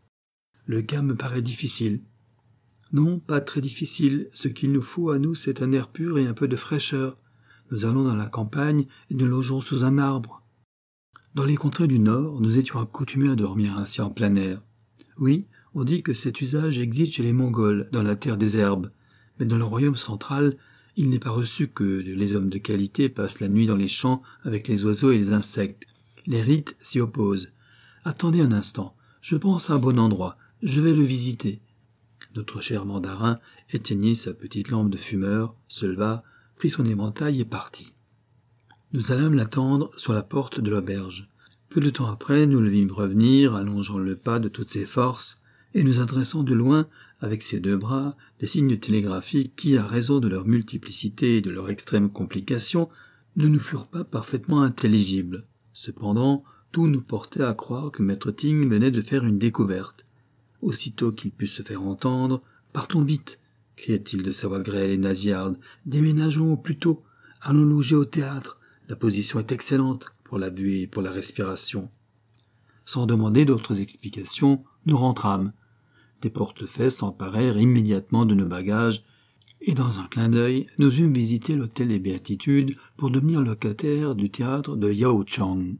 Le cas me paraît difficile. Non, pas très difficile. Ce qu'il nous faut à nous, c'est un air pur et un peu de fraîcheur. Nous allons dans la campagne et nous logeons sous un arbre. Dans les contrées du Nord, nous étions accoutumés à dormir ainsi en plein air. Oui, on dit que cet usage existe chez les Mongols, dans la terre des herbes, mais dans le royaume central, Il n'est pas reçu que les hommes de qualité passent la nuit dans les champs avec les oiseaux et les insectes. Les rites s'y opposent. Attendez un instant, je pense à un bon endroit, je vais le visiter. Notre cher mandarin éteignit sa petite lampe de fumeur, se leva, prit son éventail et partit. Nous allâmes l'attendre sur la porte de l'auberge. Peu de temps après, nous le vîmes revenir, allongeant le pas de toutes ses forces, et nous adressant de loin, avec ses deux bras, des signes télégraphiques qui, à raison de leur multiplicité et de leur extrême complication, ne nous furent pas parfaitement intelligibles. Cependant, tout nous portait à croire que maître Ting venait de faire une découverte. Aussitôt qu'il put se faire entendre, « Partons vite !» cria-t-il de sa voix grêle et nasillarde. « Déménageons au plus tôt. Allons loger au théâtre. La position est excellente pour la vue et pour la respiration. » Sans demander d'autres explications, nous rentrâmes. Des portefaix s'emparèrent immédiatement de nos bagages, et dans un clin d'œil, nous eûmes visité l'hôtel des Béatitudes pour devenir locataires du théâtre de Yao Chang.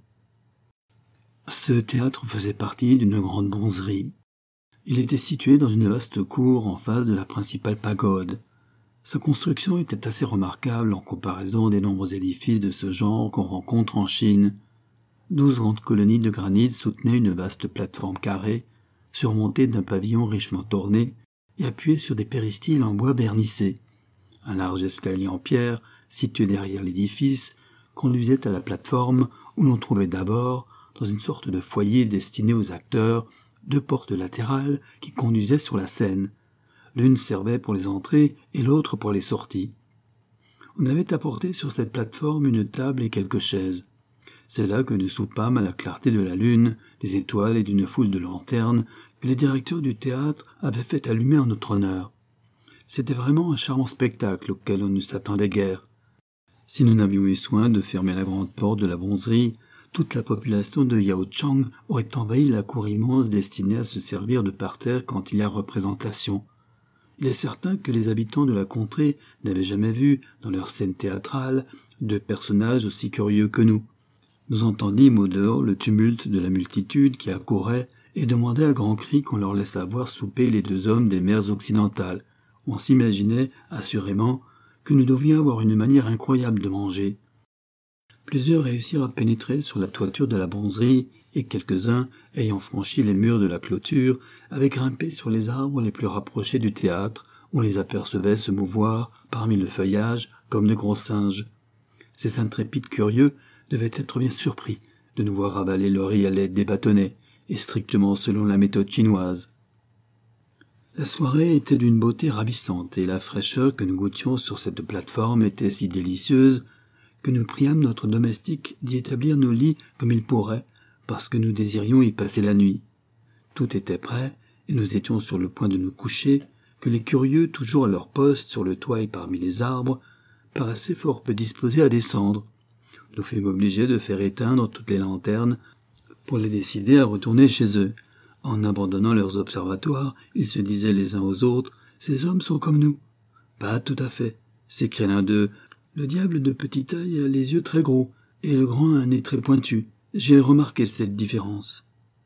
Ce théâtre faisait partie d'une grande bonzerie. Il était situé dans une vaste cour en face de la principale pagode. Sa construction était assez remarquable en comparaison des nombreux édifices de ce genre qu'on rencontre en Chine. Douze grandes colonies de granit soutenaient une vaste plateforme carrée, surmontée d'un pavillon richement orné et appuyée sur des péristyles en bois vernissé. Un large escalier en pierre, situé derrière l'édifice, conduisait à la plateforme où l'on trouvait d'abord, dans une sorte de foyer destiné aux acteurs, deux portes latérales qui conduisaient sur la scène. L'une servait pour les entrées et l'autre pour les sorties. On avait apporté sur cette plateforme une table et quelques chaises. C'est là que nous soupâmes à la clarté de la lune, des étoiles et d'une foule de lanternes que les directeurs du théâtre avaient fait allumer en notre honneur. C'était vraiment un charmant spectacle auquel on ne s'attendait guère. Si nous n'avions eu soin de fermer la grande porte de la bonzerie, toute la population de Yao Chang aurait envahi la cour immense destinée à se servir de parterre quand il y a représentation. Il est certain que les habitants de la contrée n'avaient jamais vu, dans leur scène théâtrale, de personnages aussi curieux que nous. Nous entendîmes au dehors le tumulte de la multitude qui accourait et demandait à grands cris qu'on leur laissât voir souper les deux hommes des mers occidentales. On s'imaginait, assurément, que nous devions avoir une manière incroyable de manger. Plusieurs réussirent à pénétrer sur la toiture de la bonzerie, et quelques-uns, ayant franchi les murs de la clôture, avaient grimpé sur les arbres les plus rapprochés du théâtre, où on les apercevait se mouvoir parmi le feuillage comme de gros singes. Ces intrépides curieux devaient être bien surpris de nous voir avaler le riz à l'aide des bâtonnets, et strictement selon la méthode chinoise. La soirée était d'une beauté ravissante, et la fraîcheur que nous goûtions sur cette plateforme était si délicieuse que nous priâmes notre domestique d'y établir nos lits comme il pourrait, parce que nous désirions y passer la nuit. Tout était prêt, et nous étions sur le point de nous coucher, que les curieux, toujours à leur poste sur le toit et parmi les arbres, paraissaient fort peu disposés à descendre. Nous fûmes obligés de faire éteindre toutes les lanternes pour les décider à retourner chez eux. En abandonnant leurs observatoires, ils se disaient les uns aux autres « Ces hommes sont comme nous ». « Pas tout à fait », s'écriait l'un d'eux. « Le diable de petite taille a les yeux très gros, et le grand a un nez très pointu. J'ai remarqué cette différence. »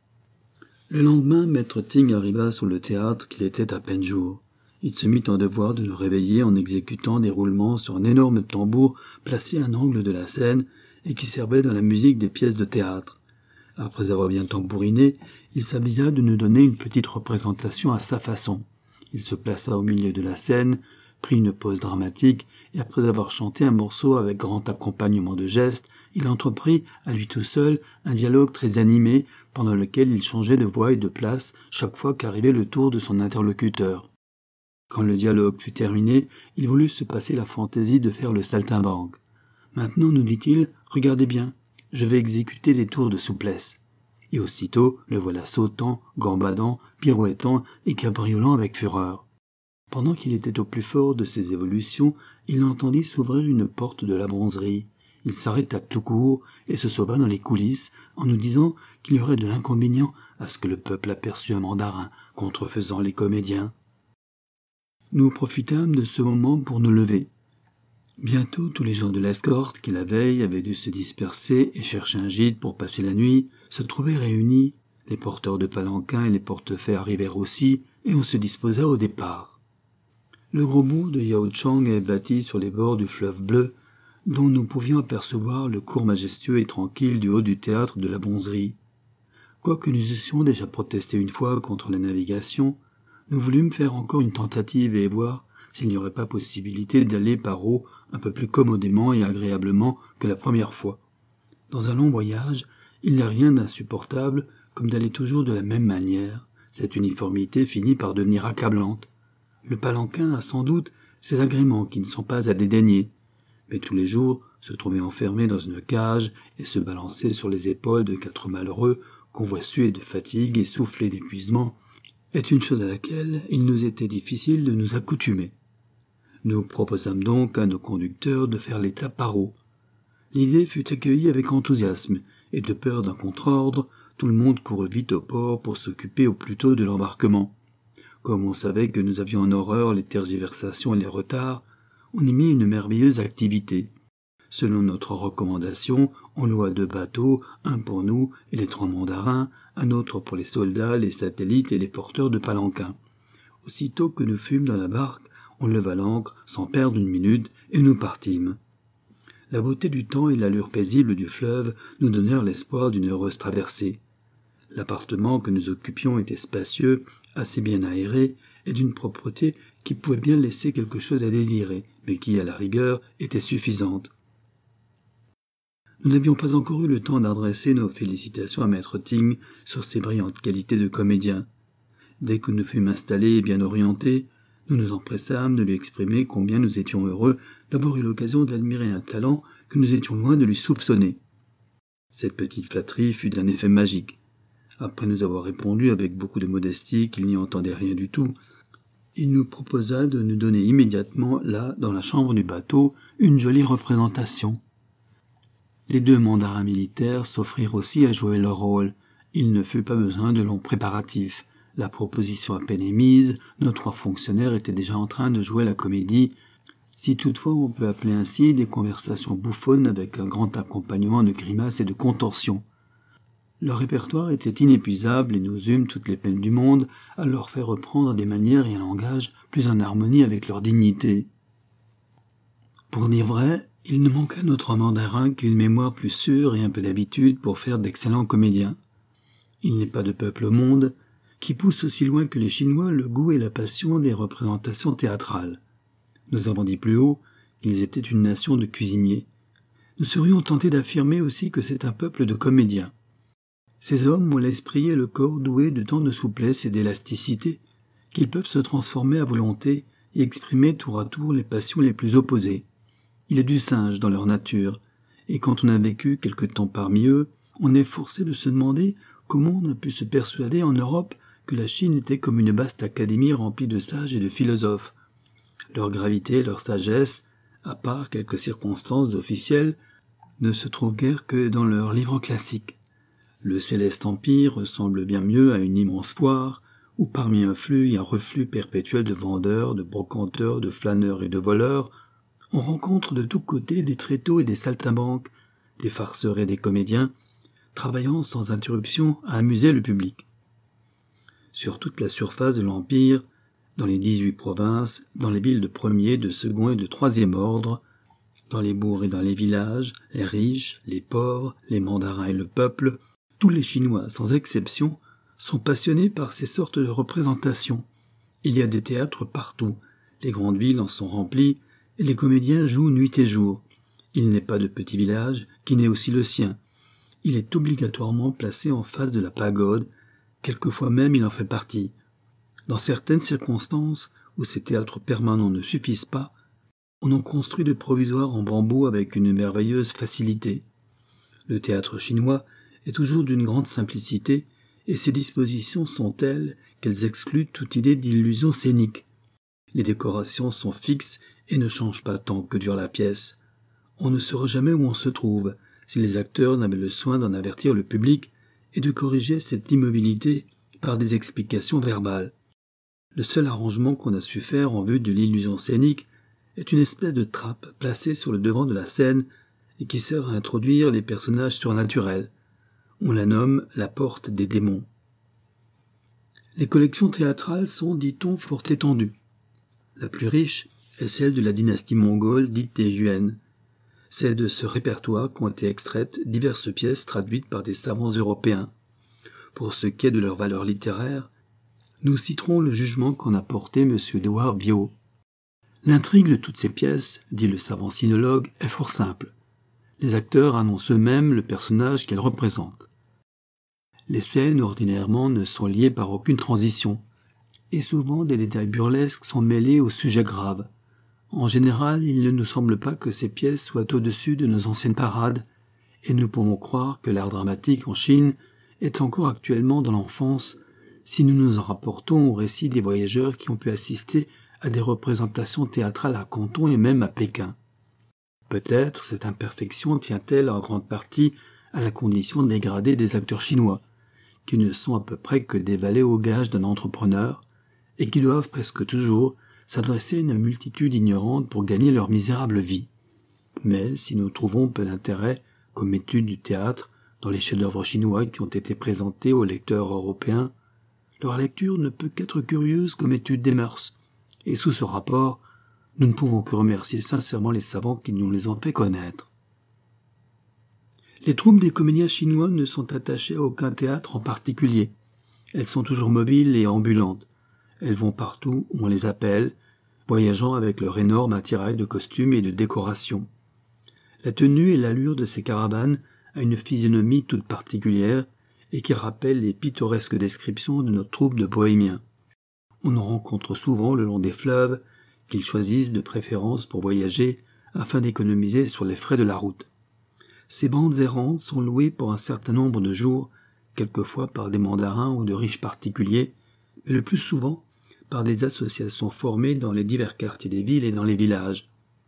Le lendemain, maître Ting arriva sur le théâtre qu'il était à peine jour. Il se mit en devoir de nous réveiller en exécutant des roulements sur un énorme tambour placé à un angle de la scène et qui servait dans la musique des pièces de théâtre. Après avoir bien tambouriné, il s'avisa de nous donner une petite représentation à sa façon. Il se plaça au milieu de la scène, prit une pause dramatique, et après avoir chanté un morceau avec grand accompagnement de gestes, il entreprit, à lui tout seul, un dialogue très animé, pendant lequel il changeait de voix et de place chaque fois qu'arrivait le tour de son interlocuteur. Quand le dialogue fut terminé, il voulut se passer la fantaisie de faire le saltimbanque. « Maintenant, nous dit-il, regardez bien, je vais exécuter les tours de souplesse. » Et aussitôt, le voilà sautant, gambadant, pirouettant et cabriolant avec fureur. Pendant qu'il était au plus fort de ses évolutions, il entendit s'ouvrir une porte de la bonzerie. Il s'arrêta tout court et se sauva dans les coulisses en nous disant qu'il y aurait de l'inconvénient à ce que le peuple aperçût un mandarin contrefaisant les comédiens. Nous profitâmes de ce moment pour nous lever. Bientôt tous les gens de l'escorte qui la veille avaient dû se disperser et chercher un gîte pour passer la nuit se trouvaient réunis. Les porteurs de palanquins et les portefaix arrivèrent aussi et on se disposa au départ. Le gros bourg de Yaochang est bâti sur les bords du fleuve Bleu, dont nous pouvions apercevoir le cours majestueux et tranquille du haut du théâtre de la Bonzerie. Quoique nous eussions déjà protesté une fois contre la navigation, nous voulûmes faire encore une tentative et voir s'il n'y aurait pas possibilité d'aller par eau un peu plus commodément et agréablement que la première fois. Dans un long voyage, il n'y a rien d'insupportable comme d'aller toujours de la même manière. Cette uniformité finit par devenir accablante. Le palanquin a sans doute ses agréments qui ne sont pas à dédaigner, mais tous les jours, se trouver enfermé dans une cage et se balancer sur les épaules de quatre malheureux qu'on voit suer de fatigue et souffler d'épuisement, est une chose à laquelle il nous était difficile de nous accoutumer. Nous proposâmes donc à nos conducteurs de faire l'étape par eau. L'idée fut accueillie avec enthousiasme, et de peur d'un contre-ordre, tout le monde courut vite au port pour s'occuper au plus tôt de l'embarquement. Comme on savait que nous avions en horreur les tergiversations et les retards, on y mit une merveilleuse activité. Selon notre recommandation, on loua deux bateaux, un pour nous et les trois mandarins, un autre pour les soldats, les satellites et les porteurs de palanquins. Aussitôt que nous fûmes dans la barque, on leva l'ancre sans perdre une minute et nous partîmes. La beauté du temps et l'allure paisible du fleuve nous donnèrent l'espoir d'une heureuse traversée. L'appartement que nous occupions était spacieux, assez bien aéré et d'une propreté qui pouvait bien laisser quelque chose à désirer, mais qui, à la rigueur, était suffisante. Nous n'avions pas encore eu le temps d'adresser nos félicitations à Maître Ting sur ses brillantes qualités de comédien. Dès que nous fûmes installés et bien orientés, nous nous empressâmes de lui exprimer combien nous étions heureux d'avoir eu l'occasion d'admirer un talent que nous étions loin de lui soupçonner. Cette petite flatterie fut d'un effet magique. Après nous avoir répondu avec beaucoup de modestie qu'il n'y entendait rien du tout, il nous proposa de nous donner immédiatement, là, dans la chambre du bateau, une jolie représentation. Les deux mandarins militaires s'offrirent aussi à jouer leur rôle. Il ne fut pas besoin de longs préparatifs. La proposition à peine émise, nos trois fonctionnaires étaient déjà en train de jouer la comédie, si toutefois on peut appeler ainsi des conversations bouffonnes avec un grand accompagnement de grimaces et de contorsions. Leur répertoire était inépuisable et nous eûmes toutes les peines du monde à leur faire reprendre des manières et un langage plus en harmonie avec leur dignité. Pour dire vrai, il ne manqua à notre mandarin qu'une mémoire plus sûre et un peu d'habitude pour faire d'excellents comédiens. Il n'est pas de peuple au monde qui pousse aussi loin que les Chinois le goût et la passion des représentations théâtrales. Nous avons dit plus haut qu'ils étaient une nation de cuisiniers. Nous serions tentés d'affirmer aussi que c'est un peuple de comédiens. Ces hommes ont l'esprit et le corps doués de tant de souplesse et d'élasticité qu'ils peuvent se transformer à volonté et exprimer tour à tour les passions les plus opposées. Il est du singe dans leur nature, et quand on a vécu quelque temps parmi eux, on est forcé de se demander comment on a pu se persuader en Europe que la Chine était comme une vaste académie remplie de sages et de philosophes. Leur gravité, leur sagesse, à part quelques circonstances officielles, ne se trouvent guère que dans leurs livres classiques. Le céleste empire ressemble bien mieux à une immense foire, où parmi un flux et un reflux perpétuel de vendeurs, de brocanteurs, de flâneurs et de voleurs, on rencontre de tous côtés des tréteaux et des saltimbanques, des farceurs et des comédiens, travaillant sans interruption à amuser le public. Sur toute la surface de l'Empire, dans les dix-huit provinces, dans les villes de premier, de second et de troisième ordre, dans les bourgs et dans les villages, les riches, les pauvres, les mandarins et le peuple, tous les Chinois, sans exception, sont passionnés par ces sortes de représentations. Il y a des théâtres partout, les grandes villes en sont remplies, et les comédiens jouent nuit et jour. Il n'est pas de petit village qui n'ait aussi le sien. Il est obligatoirement placé en face de la pagode, quelquefois même il en fait partie. Dans certaines circonstances où ces théâtres permanents ne suffisent pas, on en construit de provisoires en bambou avec une merveilleuse facilité. Le théâtre chinois est toujours d'une grande simplicité, et ses dispositions sont telles qu'elles excluent toute idée d'illusion scénique. Les décorations sont fixes et ne changent pas tant que dure la pièce. On ne saura jamais où on se trouve, si les acteurs n'avaient le soin d'en avertir le public et de corriger cette immobilité par des explications verbales. Le seul arrangement qu'on a su faire en vue de l'illusion scénique est une espèce de trappe placée sur le devant de la scène et qui sert à introduire les personnages surnaturels. On la nomme la porte des démons. Les collections théâtrales sont, dit-on, fort étendues. La plus riche est celle de la dynastie mongole dite des Yuan. C'est de ce répertoire qu'ont été extraites diverses pièces traduites par des savants européens. Pour ce qui est de leur valeur littéraire, nous citerons le jugement qu'en a porté M. Édouard Biot. L'intrigue de toutes ces pièces, dit le savant sinologue, est fort simple. Les acteurs annoncent eux-mêmes le personnage qu'elles représentent. Les scènes, ordinairement, ne sont liées par aucune transition, et souvent des détails burlesques sont mêlés aux sujets graves. En général, il ne nous semble pas que ces pièces soient au-dessus de nos anciennes parades, et nous pouvons croire que l'art dramatique en Chine est encore actuellement dans l'enfance si nous nous en rapportons au récit des voyageurs qui ont pu assister à des représentations théâtrales à Canton et même à Pékin. Peut-être cette imperfection tient-elle en grande partie à la condition dégradée des acteurs chinois, qui ne sont à peu près que des valets au gage d'un entrepreneur, et qui doivent presque toujours s'adresser à une multitude ignorante pour gagner leur misérable vie. Mais si nous trouvons peu d'intérêt, comme étude du théâtre, dans les chefs-d'œuvre chinois qui ont été présentés aux lecteurs européens, leur lecture ne peut qu'être curieuse comme étude des mœurs, et sous ce rapport, nous ne pouvons que remercier sincèrement les savants qui nous les ont fait connaître. Les troupes des comédiens chinois ne sont attachées à aucun théâtre en particulier. Elles sont toujours mobiles et ambulantes. Elles vont partout où on les appelle, voyageant avec leur énorme attirail de costumes et de décorations. La tenue et l'allure de ces caravanes a une physionomie toute particulière et qui rappelle les pittoresques descriptions de nos troupes de bohémiens. On en rencontre souvent le long des fleuves, qu'ils choisissent de préférence pour voyager afin d'économiser sur les frais de la route. Ces bandes errantes sont louées pour un certain nombre de jours, quelquefois par des mandarins ou de riches particuliers, mais le plus souvent par des associations formées dans les divers quartiers des villes et dans les villages.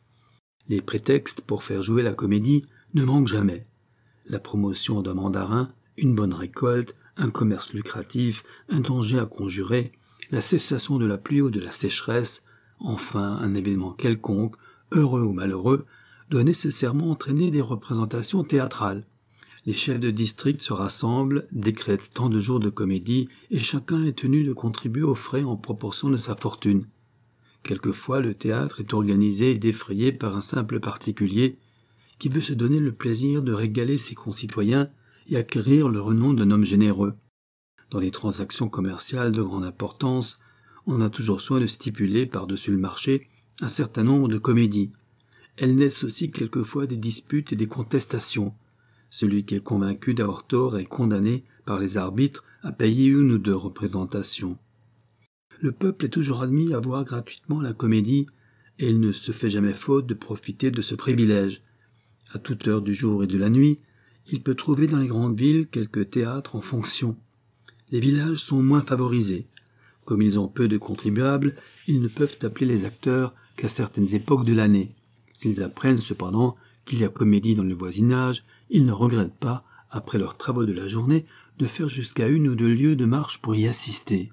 Les prétextes pour faire jouer la comédie ne manquent jamais. La promotion d'un mandarin, une bonne récolte, un commerce lucratif, un danger à conjurer, la cessation de la pluie ou de la sécheresse, enfin un événement quelconque, heureux ou malheureux, doit nécessairement entraîner des représentations théâtrales. Les chefs de district se rassemblent, décrètent tant de jours de comédie, et chacun est tenu de contribuer aux frais en proportion de sa fortune. Quelquefois, le théâtre est organisé et défrayé par un simple particulier qui veut se donner le plaisir de régaler ses concitoyens et acquérir le renom d'un homme généreux. Dans les transactions commerciales de grande importance, on a toujours soin de stipuler par-dessus le marché un certain nombre de comédies. Elles naissent aussi quelquefois des disputes et des contestations. Celui qui est convaincu d'avoir tort est condamné par les arbitres à payer une ou deux représentations. Le peuple est toujours admis à voir gratuitement la comédie, et il ne se fait jamais faute de profiter de ce privilège. À toute heure du jour et de la nuit, il peut trouver dans les grandes villes quelques théâtres en fonction. Les villages sont moins favorisés. Comme ils ont peu de contribuables, ils ne peuvent appeler les acteurs qu'à certaines époques de l'année. S'ils apprennent cependant qu'il y a comédie dans le voisinage, ils ne regrettent pas, après leurs travaux de la journée, de faire jusqu'à une ou deux lieues de marche pour y assister.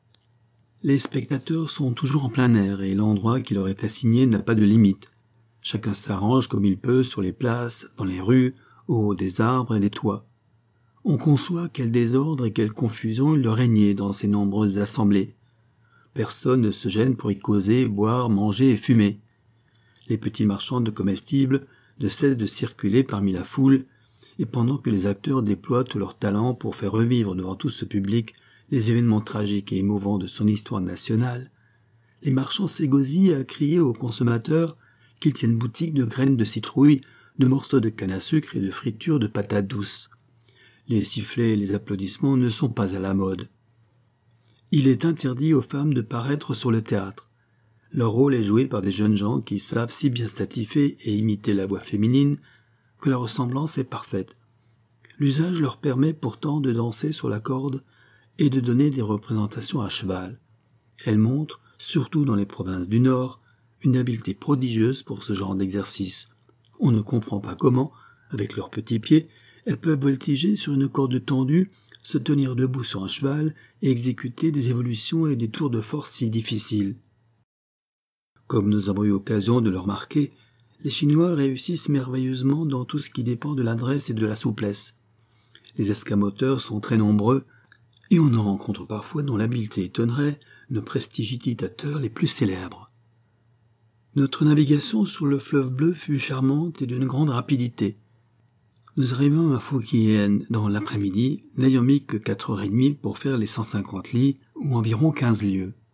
Les spectateurs sont toujours en plein air et l'endroit qui leur est assigné n'a pas de limite. Chacun s'arrange comme il peut sur les places, dans les rues, au haut des arbres et des toits. On conçoit quel désordre et quelle confusion il doit régner dans ces nombreuses assemblées. Personne ne se gêne pour y causer, boire, manger et fumer. Les petits marchands de comestibles ne cessent de circuler parmi la foule, et pendant que les acteurs déploient tout leur talent pour faire revivre devant tout ce public les événements tragiques et émouvants de son histoire nationale, les marchands s'égosillent à crier aux consommateurs qu'ils tiennent boutique de graines de citrouille, de morceaux de canne à sucre et de fritures de patates douces. Les sifflets et les applaudissements ne sont pas à la mode. Il est interdit aux femmes de paraître sur le théâtre. Leur rôle est joué par des jeunes gens qui savent si bien statifier et imiter la voix féminine que la ressemblance est parfaite. L'usage leur permet pourtant de danser sur la corde et de donner des représentations à cheval. Elles montrent, surtout dans les provinces du Nord, une habileté prodigieuse pour ce genre d'exercice. On ne comprend pas comment, avec leurs petits pieds, elles peuvent voltiger sur une corde tendue, se tenir debout sur un cheval et exécuter des évolutions et des tours de force si difficiles. Comme nous avons eu occasion de le remarquer, les Chinois réussissent merveilleusement dans tout ce qui dépend de l'adresse et de la souplesse. Les escamoteurs sont très nombreux, et on en rencontre parfois dont l'habileté étonnerait nos prestigitateurs les plus célèbres. Notre navigation sur le fleuve bleu fut charmante et d'une grande rapidité. Nous arrivâmes à Phuket dans l'après-midi, n'ayant mis que quatre heures trente pour faire les cent cinquante lis, ou environ quinze lieues.